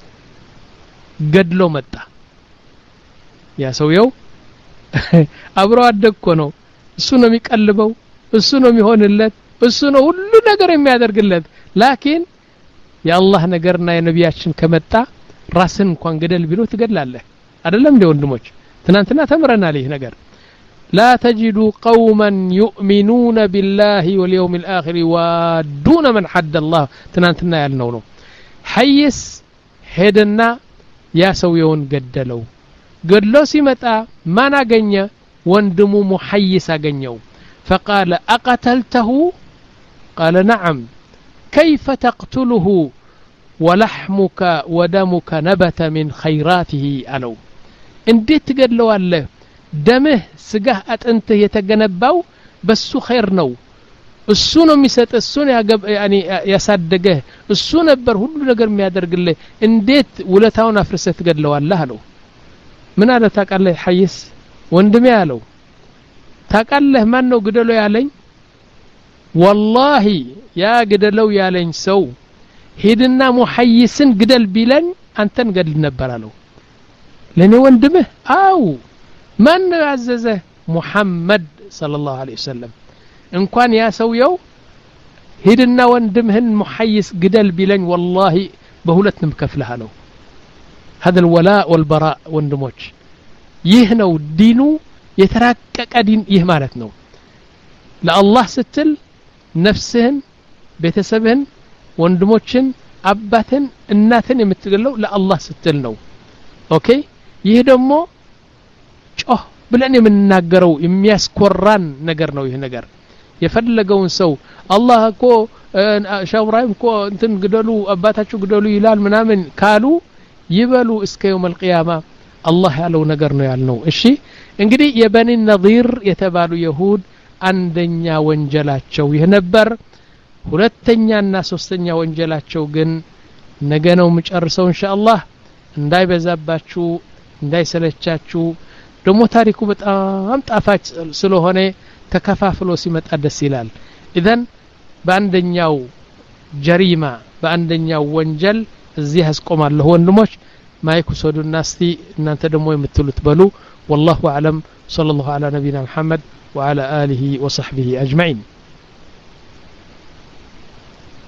ገድሎ መጣ ያ ሰውየው አብሮ አደግኮ ነው እሱ ነው የሚቀልበው እሱ ነው የሚሆንለት እሱ ነው ሁሉ ነገር የሚያደርግለት ላኪን የአላህ ነገርና የነቢያችን ከመጣ ራስን እንኳን ገደል ቢሉ ትገድላለህ አይደለም እንደ ወንድሞች ትናንትና ተምረናል ይህ ነገር لا تجدوا قوما يؤمنون بالله واليوم الآخر ودون من حد الله تنانتنا ያልነው ነው ሐይስ ሄደና ያ ሰውየውን ገደለው ገድሎ ሲመጣ ማን አገኘ ወንድሙ ሙሐይስ አገኘው فقال أقتلته قال نعم كيف تقتله ولحمك ودمك نبت من خيراته ألو እንዴት ትገድለዋለህ ደምህ ስጋህ አጥንትህ የተገነባው በሱ ኸይር ነው እሱ ነው የሚሰጥ እሱ ነው ያኒ ያሳደገህ እሱ ነበር ሁሉ ነገር የሚያደርግልህ እንዴት ውለታውን አፍርሰህ ትገድለዋለህ አለው ምን አለ ታቃለህ ሐይስ ወንድሜ አለው ታቃለህ ማን ነው ግደለው ያለኝ والله ያ ግደለው ያለኝ ሰው ሄድና ሙሐይስን ግደል ቢለን አንተን ገድል ነበር አለው ለኔ ወንድምህ አው ማን ያዘዘ ሙሐመድ ሰለላሁ ዐለይሂ ወሰለም እንኳን ያ ሰውየው ሄድና ወንድምህን ሙሐይስ ግደል ቢለኝ والله በሁለት ምከፍልህ አለው هذا الولاء والبراء ወንድሞች ይህ ነው ዲኑ የተራቀቀ ዲን ይህ ማለት ነው ለአላህ ስትል ነፍስህን ቤተሰብህን ወንድሞችን አባትን እናትን የምትገለው ለአላህ ስትል ነው ኦኬ ይሄ ደግሞ ጮህ ብለን የምንናገረው የሚያስኮራን ነገር ነው ይሄ ነገር የፈለገውን ሰው አላህ እኮ ሻውራይም እኮ እንትን ግደሉ አባታችሁ ግደሉ ይላል ምናምን ካሉ ይበሉ እስከ يوم القيامه አላህ ያለው ነገር ነው ያልነው እሺ እንግዲህ የበኒ ነዚር የተባሉ ይሁድ አንደኛ ወንጀላቸው ይሄ ነበር ሁለተኛና ሶስተኛ ወንጀላቸው ግን ነገ ነው መጨረሻው ኢንሻአላህ እንዳይበዛባችሁ እንዳይሰለቻችሁ ደሞ ታሪኩ በጣም ጣፋጭ ስለሆነ ተከፋፍሎ ሲመጣ ደስ ይላል ኢዘን በአንደኛው ጀሪማ በአንደኛው ወንጀል እዚህ ያስቆማለሁ ወንድሞች ማይኩ ሰዱና እስቲ እናንተ ደሞ የምትሉት በሉ والله اعلم صلى الله على نبينا محمد وعلى اله وصحبه اجمعين